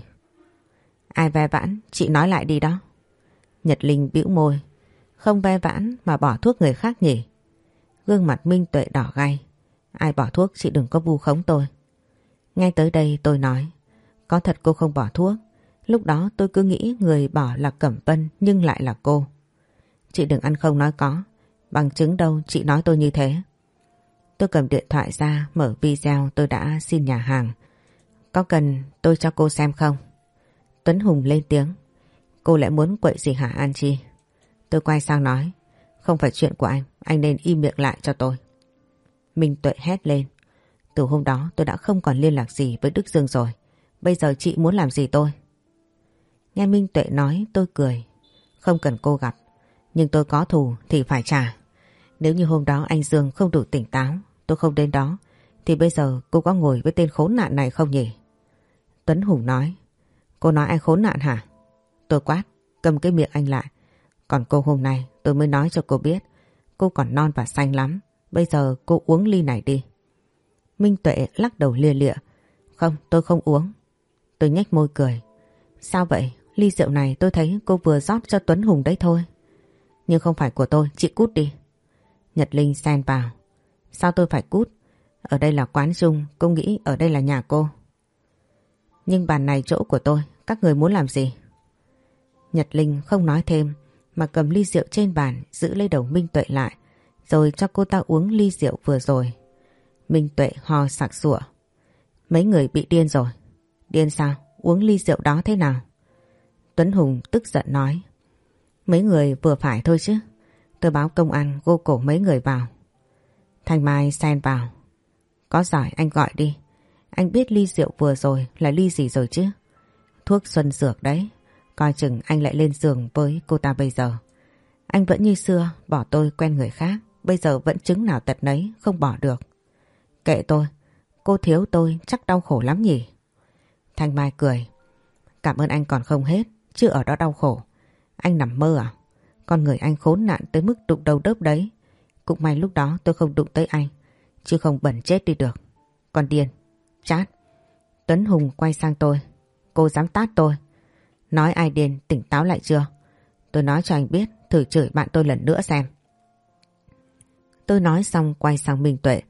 Ai ve vãn? Chị nói lại đi đó. Nhật Linh bĩu môi, không ve vãn mà bỏ thuốc người khác nhỉ? Gương mặt Minh Tuệ đỏ gay. Ai bỏ thuốc chị đừng có vu khống tôi. Ngay tới đây tôi nói, có thật cô không bỏ thuốc. Lúc đó tôi cứ nghĩ người bỏ là Cẩm Vân nhưng lại là cô. Chị đừng ăn không nói có, bằng chứng đâu chị nói tôi như thế. Tôi cầm điện thoại ra mở video tôi đã xin nhà hàng. Có cần tôi cho cô xem không? Tuấn Hùng lên tiếng. Cô lại muốn quậy gì hả An Chi? Tôi quay sang nói, không phải chuyện của anh, anh nên im miệng lại cho tôi. Minh Tuệ hét lên. Từ hôm đó tôi đã không còn liên lạc gì với Đức Dương rồi. Bây giờ chị muốn làm gì tôi? Nghe Minh Tuệ nói tôi cười. Không cần cô gặp, nhưng tôi có thù thì phải trả. Nếu như hôm đó anh Dương không đủ tỉnh táo, tôi không đến đó, thì bây giờ cô có ngồi với tên khốn nạn này không nhỉ? Tuấn Hùng nói. Cô nói anh khốn nạn hả? Tôi quát, cầm cái miệng anh lại. Còn cô hôm nay tôi mới nói cho cô biết, cô còn non và xanh lắm. Bây giờ cô uống ly này đi. Minh Tuệ lắc đầu lia lịa. Không, tôi không uống. Tôi nhếch môi cười. Sao vậy? Ly rượu này tôi thấy cô vừa rót cho Tuấn Hùng đấy thôi. Nhưng không phải của tôi, chị cút đi. Nhật Linh xen vào. Sao tôi phải cút? Ở đây là quán Dung, cô nghĩ ở đây là nhà cô. Nhưng bàn này chỗ của tôi, các người muốn làm gì? Nhật Linh không nói thêm mà cầm ly rượu trên bàn giữ lấy đầu Minh Tuệ lại, rồi cho cô ta uống ly rượu vừa rồi. Minh Tuệ ho sặc sụa. Mấy người bị điên rồi. Điên sao? Uống ly rượu đó thế nào? Tuấn Hùng tức giận nói. Mấy người vừa phải thôi chứ. Tôi báo công an gô cổ mấy người vào. Thanh Mai xen vào. Có giỏi anh gọi đi. Anh biết ly rượu vừa rồi là ly gì rồi chứ? Thuốc xuân dược đấy. Coi chừng anh lại lên giường với cô ta bây giờ. Anh vẫn như xưa bỏ tôi quen người khác. Bây giờ vẫn chứng nào tật nấy, không bỏ được. Kệ tôi, cô thiếu tôi chắc đau khổ lắm nhỉ? Thanh Mai cười. Cảm ơn anh còn không hết, chứ ở đó đau khổ. Anh nằm mơ à? Con người anh khốn nạn tới mức đụng đầu đớp đấy. Cũng may lúc đó tôi không đụng tới anh, chứ không bẩn chết đi được. Con điên. Chát. Tuấn Hùng quay sang tôi. Cô dám tát tôi? Nói ai điên, tỉnh táo lại chưa? Tôi nói cho anh biết, thử chửi bạn tôi lần nữa xem. Tôi nói xong quay sang Minh Tuệ.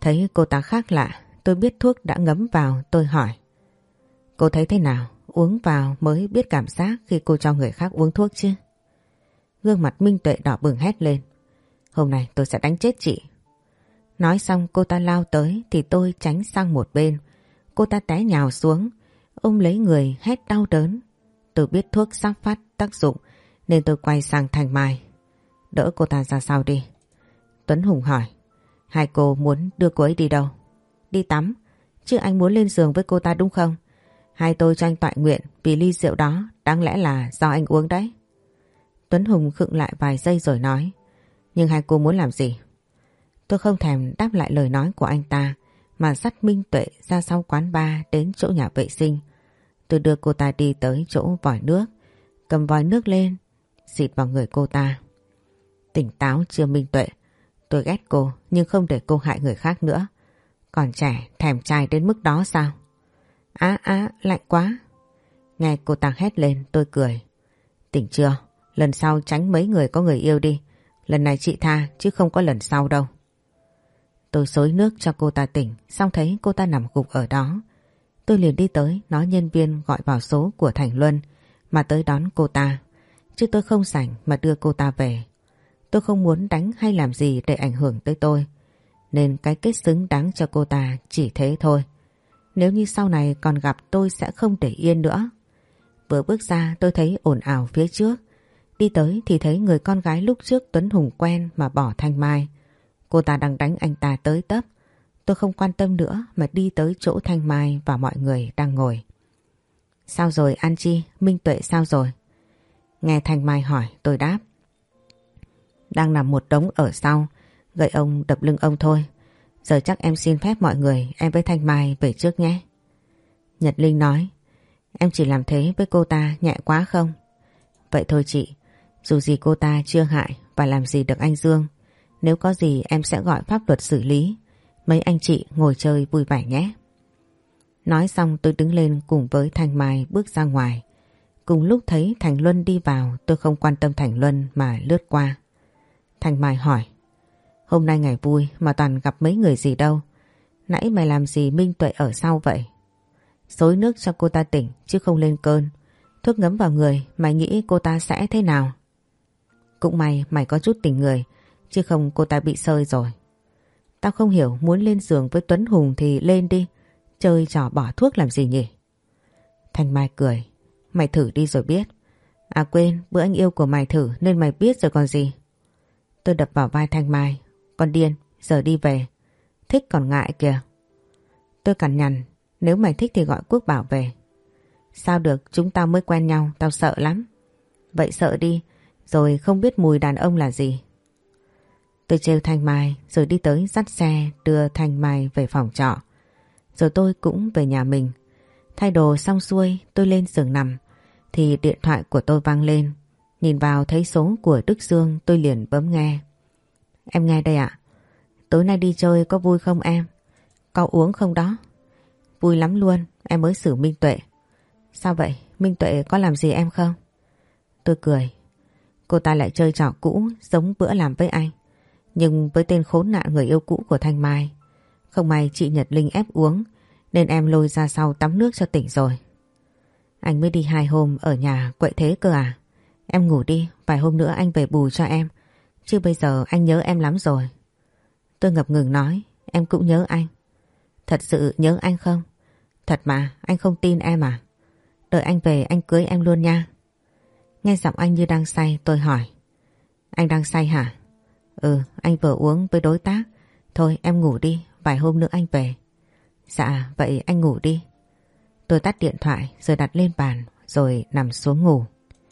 Thấy cô ta khác lạ, tôi biết thuốc đã ngấm vào, tôi hỏi. Cô thấy thế nào? Uống vào mới biết cảm giác khi cô cho người khác uống thuốc chứ? Gương mặt Minh Tuệ đỏ bừng hét lên. Hôm nay tôi sẽ đánh chết chị. Nói xong cô ta lao tới thì tôi tránh sang một bên. Cô ta té nhào xuống, ôm lấy người hét đau đớn. Tôi biết thuốc sắp phát tác dụng nên tôi quay sang Thanh Mai. Đỡ cô ta ra sau đi. Tuấn Hùng hỏi. Hai cô muốn đưa cô ấy đi đâu? Đi tắm. Chứ anh muốn lên giường với cô ta đúng không? Hai tôi cho anh toại nguyện vì ly rượu đó đáng lẽ là do anh uống đấy. Tuấn Hùng khựng lại vài giây rồi nói. Nhưng hai cô muốn làm gì? Tôi không thèm đáp lại lời nói của anh ta mà dắt Minh Tuệ ra sau quán bar đến chỗ nhà vệ sinh. Tôi đưa cô ta đi tới chỗ vòi nước, cầm vòi nước lên, xịt vào người cô ta. Tỉnh táo chưa Minh Tuệ? Tôi ghét cô nhưng không để cô hại người khác nữa. Còn trẻ thèm trai đến mức đó sao? Á á lạnh quá. Nghe cô ta hét lên tôi cười. Tỉnh chưa? Lần sau tránh mấy người có người yêu đi. Lần này chị tha chứ không có lần sau đâu. Tôi xối nước cho cô ta tỉnh, xong thấy cô ta nằm gục ở đó. Tôi liền đi tới nói nhân viên gọi vào số của Thành Luân mà tới đón cô ta. Chứ tôi không rảnh mà đưa cô ta về. Tôi không muốn đánh hay làm gì để ảnh hưởng tới tôi. Nên cái kết xứng đáng cho cô ta chỉ thế thôi. Nếu như sau này còn gặp tôi sẽ không để yên nữa. Vừa bước ra tôi thấy ồn ào phía trước. Đi tới thì thấy người con gái lúc trước Tuấn Hùng quen mà bỏ Thanh Mai. Cô ta đang đánh anh ta tới tấp. Tôi không quan tâm nữa mà đi tới chỗ Thanh Mai và mọi người đang ngồi. Sao rồi An Chi? Minh Tuệ sao rồi? Nghe Thanh Mai hỏi tôi đáp. Đang nằm một đống ở sau, gậy ông đập lưng ông thôi. Giờ chắc em xin phép mọi người, em với Thanh Mai về trước nhé. Nhật Linh nói. Em chỉ làm thế với cô ta nhẹ quá không? Vậy thôi chị, dù gì cô ta chưa hại và làm gì được anh Dương. Nếu có gì em sẽ gọi pháp luật xử lý. Mấy anh chị ngồi chơi vui vẻ nhé. Nói xong tôi đứng lên cùng với Thanh Mai bước ra ngoài. Cùng lúc thấy Thành Luân đi vào, tôi không quan tâm Thành Luân mà lướt qua. Thanh Mai hỏi. Hôm nay ngày vui mà toàn gặp mấy người gì đâu. Nãy mày làm gì Minh Tuệ ở sau vậy? Xối nước cho cô ta tỉnh chứ không lên cơn. Thuốc ngấm vào người, mày nghĩ cô ta sẽ thế nào? Cũng may mày có chút tình người, chứ không cô ta bị sơi rồi. Tao không hiểu, muốn lên giường với Tuấn Hùng thì lên đi. Chơi trò bỏ thuốc làm gì nhỉ? Thanh Mai cười. Mày thử đi rồi biết. À quên, bữa anh yêu của mày thử nên mày biết rồi còn gì. Tôi đập vào vai Thanh Mai. Con điên, giờ đi về. Thích còn ngại kìa. Tôi cằn nhằn. Nếu mày thích thì gọi Quốc Bảo về. Sao được, chúng tao mới quen nhau, tao sợ lắm. Vậy sợ đi, rồi không biết mùi đàn ông là gì. Tôi trêu Thanh Mai rồi đi tới dắt xe đưa Thanh Mai về phòng trọ. Rồi tôi cũng về nhà mình. Thay đồ xong xuôi tôi lên giường nằm thì điện thoại của tôi vang lên. Nhìn vào thấy số của Đức Dương tôi liền bấm nghe. Em nghe đây ạ. Tối nay đi chơi có vui không em? Có uống không đó? Vui lắm luôn, em mới xử Minh Tuệ. Sao vậy? Minh Tuệ có làm gì em không? Tôi cười. Cô ta lại chơi trò cũ giống bữa làm với anh. Nhưng với tên khốn nạn người yêu cũ của Thanh Mai. Không may chị Nhật Linh ép uống nên em lôi ra sau tắm nước cho tỉnh rồi. Anh mới đi hai hôm ở nhà quậy thế cơ à? Em ngủ đi, vài hôm nữa anh về bù cho em. Chứ bây giờ anh nhớ em lắm rồi. Tôi ngập ngừng nói. Em cũng nhớ anh. Thật sự nhớ anh không? Thật mà, anh không tin em à? Đợi anh về anh cưới em luôn nha. Nghe giọng anh như đang say tôi hỏi. Anh đang say hả? Ừ, anh vừa uống với đối tác. Thôi em ngủ đi, vài hôm nữa anh về. Dạ, vậy anh ngủ đi. Tôi tắt điện thoại rồi đặt lên bàn rồi nằm xuống ngủ.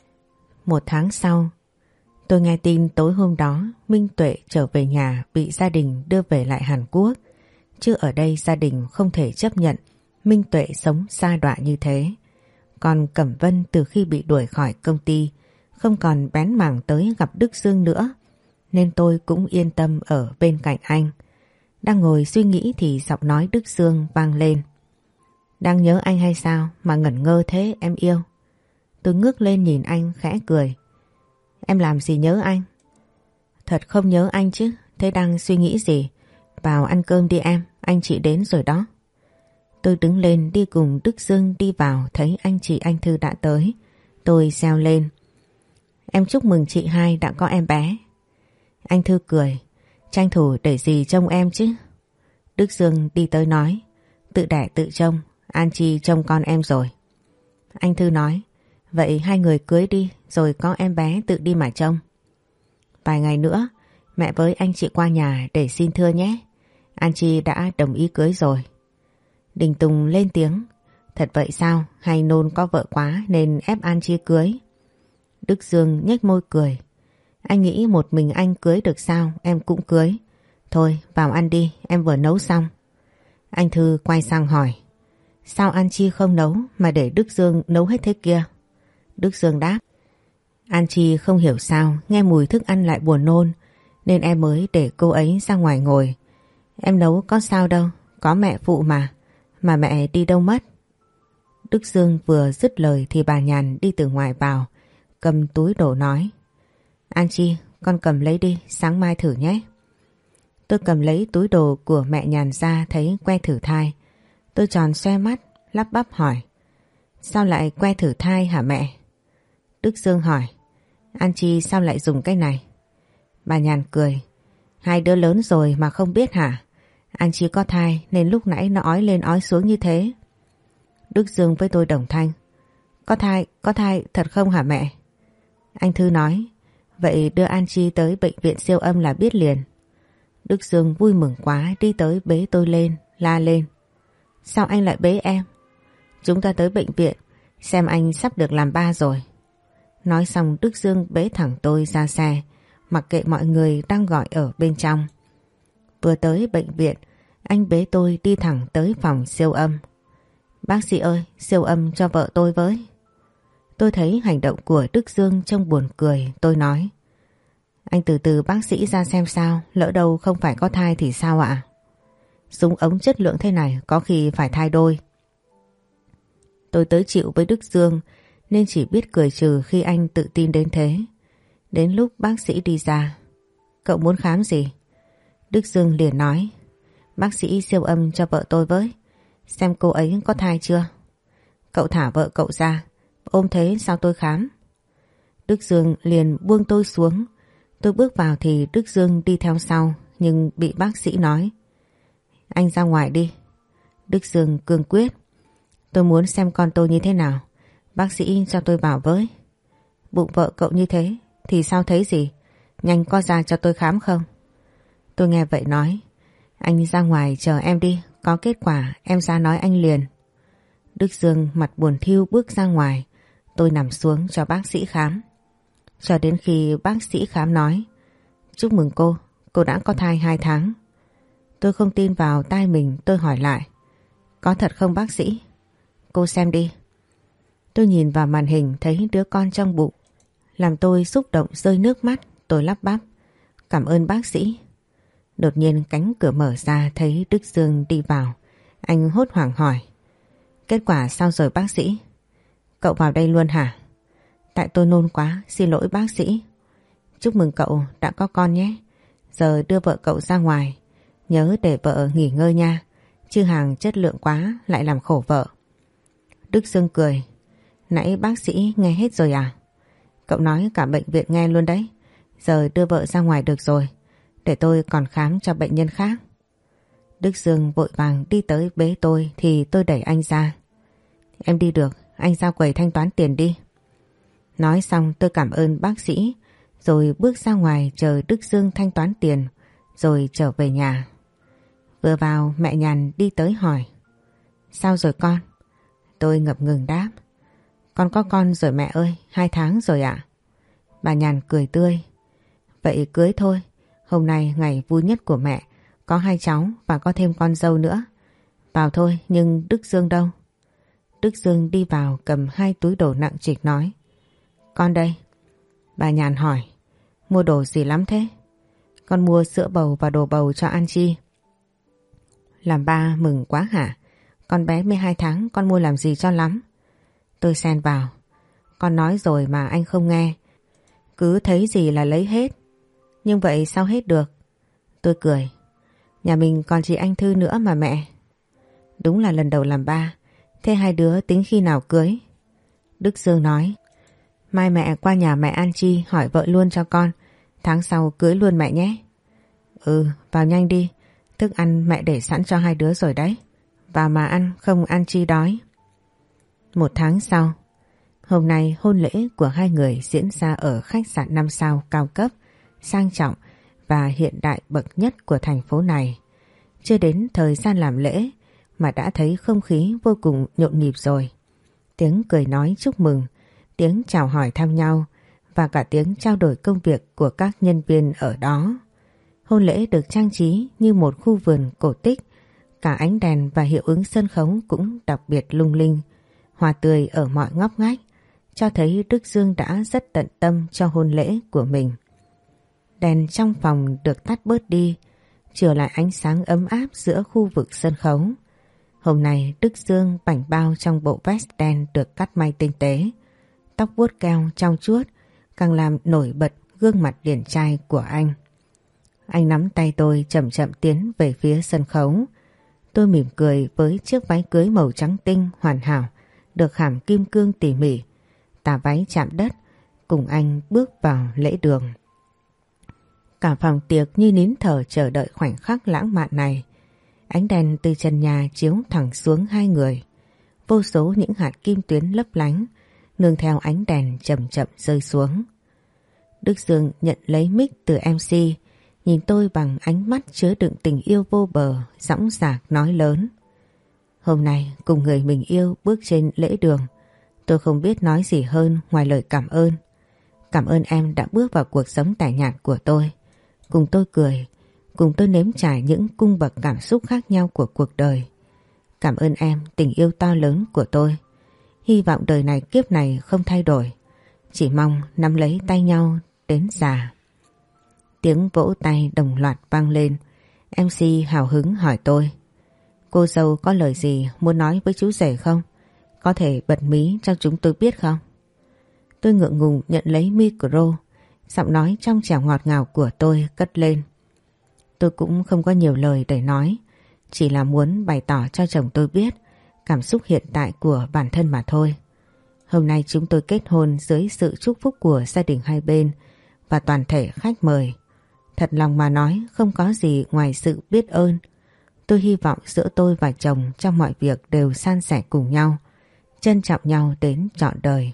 Một tháng sau, tôi nghe tin tối hôm đó Minh Tuệ trở về nhà bị gia đình đưa về lại Hàn Quốc. Chứ ở đây gia đình không thể chấp nhận Minh Tuệ sống sa đọa như thế. Còn Cẩm Vân từ khi bị đuổi khỏi công ty không còn bén mảng tới gặp Đức Dương nữa. Nên tôi cũng yên tâm ở bên cạnh anh. Đang ngồi suy nghĩ thì giọng nói Đức Dương vang lên. Đang nhớ anh hay sao mà ngẩn ngơ thế em yêu? Tôi ngước lên nhìn anh khẽ cười. Em làm gì nhớ anh? Thật không nhớ anh chứ, thế đang suy nghĩ gì Vào ăn cơm đi em, anh chị đến rồi đó. Tôi đứng lên đi cùng Đức Dương đi vào, thấy anh chị anh Thư đã tới. Tôi reo lên. Em chúc mừng chị hai đã có em bé. Anh Thư cười. Tranh thủ để gì trông em chứ. Đức Dương đi tới nói. Tự đẻ tự trông, An Chi trông con em rồi. Anh Thư nói. Vậy hai người cưới đi, rồi có em bé tự đi mà trông. Vài ngày nữa, mẹ với anh chị qua nhà để xin thưa nhé. An Chi đã đồng ý cưới rồi. Đình Tùng lên tiếng. Thật vậy sao? Hay nôn có vợ quá nên ép An Chi cưới? Đức Dương nhếch môi cười. Anh nghĩ một mình anh cưới được sao? Em cũng cưới. Thôi vào ăn đi, em vừa nấu xong. Anh Thư quay sang hỏi. Sao An Chi không nấu mà để Đức Dương nấu hết thế kia? Đức Dương đáp. An Chi không hiểu sao nghe mùi thức ăn lại buồn nôn, nên em mới để cô ấy ra ngoài ngồi. Em nấu có sao đâu, có mẹ phụ mà. Mà mẹ đi đâu mất? Đức Dương vừa dứt lời thì bà Nhàn đi từ ngoài vào, cầm túi đồ nói. An Chi, con cầm lấy đi, sáng mai thử nhé. Tôi cầm lấy túi đồ của mẹ Nhàn ra thấy que thử thai. Tôi tròn xoe mắt, lắp bắp hỏi. Sao lại que thử thai hả mẹ? Đức Dương hỏi. An Chi sao lại dùng cái này? Bà Nhàn cười. Hai đứa lớn rồi mà không biết hả? An Chi có thai nên lúc nãy nó ói lên ói xuống như thế. Đức Dương với tôi đồng thanh. Có thai, có thai thật không hả mẹ? Anh Thư nói. Vậy đưa An Chi tới bệnh viện siêu âm là biết liền. Đức Dương vui mừng quá đi tới bế tôi lên, la lên. Sao anh lại bế em? Chúng ta tới bệnh viện, xem anh sắp được làm ba rồi. Nói xong Đức Dương bế thẳng tôi ra xe, mặc kệ mọi người đang gọi ở bên trong. Vừa tới bệnh viện, anh bế tôi đi thẳng tới phòng siêu âm. Bác sĩ ơi, siêu âm cho vợ tôi với. Tôi thấy hành động của Đức Dương trông buồn cười, tôi nói. Anh từ từ bác sĩ ra xem sao, lỡ đâu không phải có thai thì sao ạ? Súng ống chất lượng thế này có khi phải thai đôi. Tôi tới chịu với Đức Dương nên chỉ biết cười trừ khi anh tự tin đến thế. Đến lúc bác sĩ đi ra. Cậu muốn khám gì? Đức Dương liền nói. Bác sĩ siêu âm cho vợ tôi với, xem cô ấy có thai chưa. Cậu thả vợ cậu ra, ôm thế sao tôi khám? Đức Dương liền buông tôi xuống. Tôi bước vào thì Đức Dương đi theo sau, nhưng bị bác sĩ nói. Anh ra ngoài đi. Đức Dương cương quyết. Tôi muốn xem con tôi như thế nào. Bác sĩ cho tôi vào với. Bụng vợ cậu như thế thì sao thấy gì? Nhanh có ra cho tôi khám không? Tôi nghe vậy nói. Anh ra ngoài chờ em đi, có kết quả em ra nói anh liền. Đức Dương mặt buồn thiu bước ra ngoài. Tôi nằm xuống cho bác sĩ khám. Cho đến khi bác sĩ khám nói. Chúc mừng cô, cô đã có thai hai tháng. Tôi không tin vào tai mình, tôi hỏi lại. Có thật không bác sĩ? Cô xem đi. Tôi nhìn vào màn hình thấy đứa con trong bụng, làm tôi xúc động rơi nước mắt. Tôi lắp bắp. Cảm ơn bác sĩ. Đột nhiên cánh cửa mở ra thấy Đức Dương đi vào. Anh hốt hoảng hỏi. Kết quả sao rồi bác sĩ? Cậu vào đây luôn hả? Tại tôi nôn quá, xin lỗi bác sĩ. Chúc mừng cậu đã có con nhé. Giờ đưa vợ cậu ra ngoài. Nhớ để vợ nghỉ ngơi nha. Chứ hàng chất lượng quá lại làm khổ vợ. Đức Dương cười. Nãy bác sĩ nghe hết rồi à? Cậu nói cả bệnh viện nghe luôn đấy. Giờ đưa vợ ra ngoài được rồi. Để tôi còn khám cho bệnh nhân khác. Đức Dương vội vàng đi tới bế tôi thì tôi đẩy anh ra. Em đi được, anh ra quầy thanh toán tiền đi. Nói xong tôi cảm ơn bác sĩ, rồi bước ra ngoài chờ Đức Dương thanh toán tiền, rồi trở về nhà. Vừa vào mẹ Nhàn đi tới hỏi. Sao rồi con? Tôi ngập ngừng đáp. Con có con rồi mẹ ơi, hai tháng rồi ạ. Bà Nhàn cười tươi. Vậy cưới thôi, hôm nay ngày vui nhất của mẹ, có hai cháu và có thêm con dâu nữa. Vào thôi, nhưng Đức Dương đâu? Đức Dương đi vào cầm hai túi đồ nặng trịch nói. Con đây. Bà Nhàn hỏi. Mua đồ gì lắm thế? Con mua sữa bầu và đồ bầu cho An Chi. Làm ba mừng quá hả? Con bé mười hai tháng con mua làm gì cho lắm? Tôi xen vào. Con nói rồi mà anh không nghe. Cứ thấy gì là lấy hết. Nhưng vậy sao hết được? Tôi cười. Nhà mình còn chị anh Thư nữa mà mẹ. Đúng là lần đầu làm ba. Thế hai đứa tính khi nào cưới? Đức Dương nói. Mai mẹ qua nhà mẹ An Chi hỏi vợ luôn cho con. Tháng sau cưới luôn mẹ nhé. Ừ, vào nhanh đi. Thức ăn mẹ để sẵn cho hai đứa rồi đấy. Vào mà ăn, không An Chi đói. Một tháng sau, hôm nay hôn lễ của hai người diễn ra ở khách sạn năm sao cao cấp, sang trọng và hiện đại bậc nhất của thành phố này. Chưa đến thời gian làm lễ mà đã thấy không khí vô cùng nhộn nhịp rồi. Tiếng cười nói chúc mừng, tiếng chào hỏi thăm nhau và cả tiếng trao đổi công việc của các nhân viên ở đó. Hôn lễ được trang trí như một khu vườn cổ tích, cả ánh đèn và hiệu ứng sân khấu cũng đặc biệt lung linh, hoa tươi ở mọi ngóc ngách, cho thấy Đức Dương đã rất tận tâm cho hôn lễ của mình. Đèn trong phòng được tắt bớt đi, trở lại ánh sáng ấm áp giữa khu vực sân khấu. Hôm nay Đức Dương bảnh bao trong bộ vest đen được cắt may tinh tế, tóc vuốt keo trong chuốt càng làm nổi bật gương mặt điển trai của anh. Anh nắm tay tôi chậm chậm tiến về phía sân khấu. Tôi mỉm cười với chiếc váy cưới màu trắng tinh hoàn hảo, được khảm kim cương tỉ mỉ. Tà váy chạm đất, cùng anh bước vào lễ đường. Cả phòng tiệc như nín thở chờ đợi khoảnh khắc lãng mạn này. Ánh đèn từ trần nhà chiếu thẳng xuống hai người. Vô số những hạt kim tuyến lấp lánh, nương theo ánh đèn chậm chậm rơi xuống. Đức Dương nhận lấy mic từ em xê, nhìn tôi bằng ánh mắt chứa đựng tình yêu vô bờ, dõng dạc nói lớn. Hôm nay cùng người mình yêu bước trên lễ đường, tôi không biết nói gì hơn ngoài lời cảm ơn. Cảm ơn em đã bước vào cuộc sống tẻ nhạt của tôi, cùng tôi cười, cùng tôi nếm trải những cung bậc cảm xúc khác nhau của cuộc đời. Cảm ơn em, tình yêu to lớn của tôi. Hy vọng đời này kiếp này không thay đổi, chỉ mong nắm lấy tay nhau đến già. Tiếng vỗ tay đồng loạt vang lên. em xê hào hứng hỏi tôi. Cô dâu có lời gì muốn nói với chú rể không? Có thể bật mí cho chúng tôi biết không? Tôi ngượng ngùng nhận lấy micro, giọng nói trong trẻo ngọt ngào của tôi cất lên. Tôi cũng không có nhiều lời để nói, chỉ là muốn bày tỏ cho chồng tôi biết cảm xúc hiện tại của bản thân mà thôi. Hôm nay chúng tôi kết hôn dưới sự chúc phúc của gia đình hai bên và toàn thể khách mời. Thật lòng mà nói, không có gì ngoài sự biết ơn. Tôi hy vọng giữa tôi và chồng trong mọi việc đều san sẻ cùng nhau, trân trọng nhau đến trọn đời.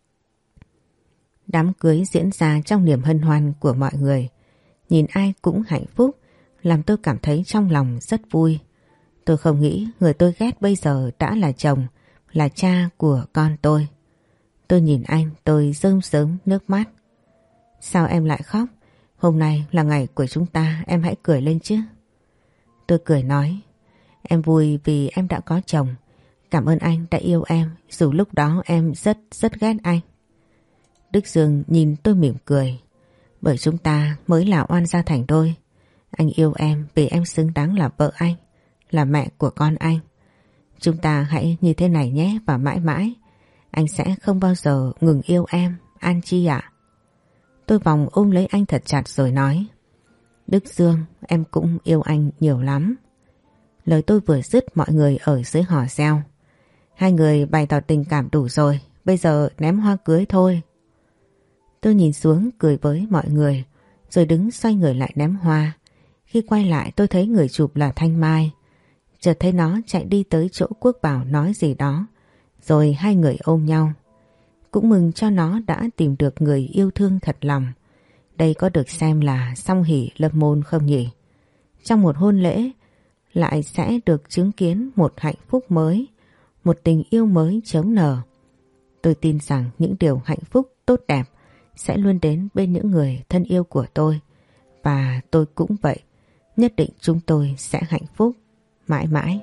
Đám cưới diễn ra trong niềm hân hoan của mọi người. Nhìn ai cũng hạnh phúc, làm tôi cảm thấy trong lòng rất vui. Tôi không nghĩ người tôi ghét bây giờ đã là chồng, là cha của con tôi. Tôi nhìn anh, tôi rơm rớm nước mắt. Sao em lại khóc? Hôm nay là ngày của chúng ta, em hãy cười lên chứ. Tôi cười nói, em vui vì em đã có chồng. Cảm ơn anh đã yêu em, dù lúc đó em rất rất ghét anh. Đức Dương nhìn tôi mỉm cười. Bởi chúng ta mới là oan gia thành đôi. Anh yêu em vì em xứng đáng là vợ anh, là mẹ của con anh. Chúng ta hãy như thế này nhé và mãi mãi. Anh sẽ không bao giờ ngừng yêu em, An Chi ạ. Tôi vòng ôm lấy anh thật chặt rồi nói, Đức Dương, em cũng yêu anh nhiều lắm. Lời tôi vừa dứt mọi người ở dưới hò reo. Hai người bày tỏ tình cảm đủ rồi, bây giờ ném hoa cưới thôi. Tôi nhìn xuống cười với mọi người, rồi đứng xoay người lại ném hoa. Khi quay lại tôi thấy người chụp là Thanh Mai. Chợt thấy nó chạy đi tới chỗ Quốc Bảo nói gì đó, rồi hai người ôm nhau. Cũng mừng cho nó đã tìm được người yêu thương thật lòng. Đây có được xem là song hỷ lâm môn không nhỉ? Trong một hôn lễ lại sẽ được chứng kiến một hạnh phúc mới, một tình yêu mới chớm nở. Tôi tin rằng những điều hạnh phúc tốt đẹp sẽ luôn đến bên những người thân yêu của tôi. Và tôi cũng vậy, nhất định chúng tôi sẽ hạnh phúc mãi mãi.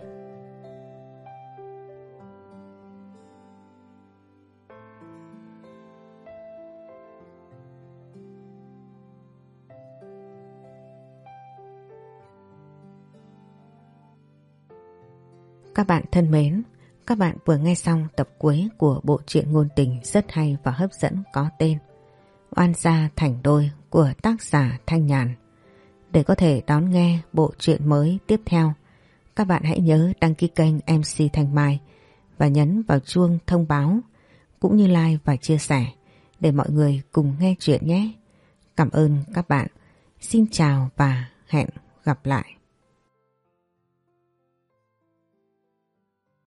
Các bạn thân mến, các bạn vừa nghe xong tập cuối của bộ truyện ngôn tình rất hay và hấp dẫn có tên Oan gia thành đôi của tác giả Thanh Nhàn. Để có thể đón nghe bộ truyện mới tiếp theo, các bạn hãy nhớ đăng ký kênh em xê Thanh Mai và nhấn vào chuông thông báo cũng như like và chia sẻ để mọi người cùng nghe chuyện nhé. Cảm ơn các bạn. Xin chào và hẹn gặp lại.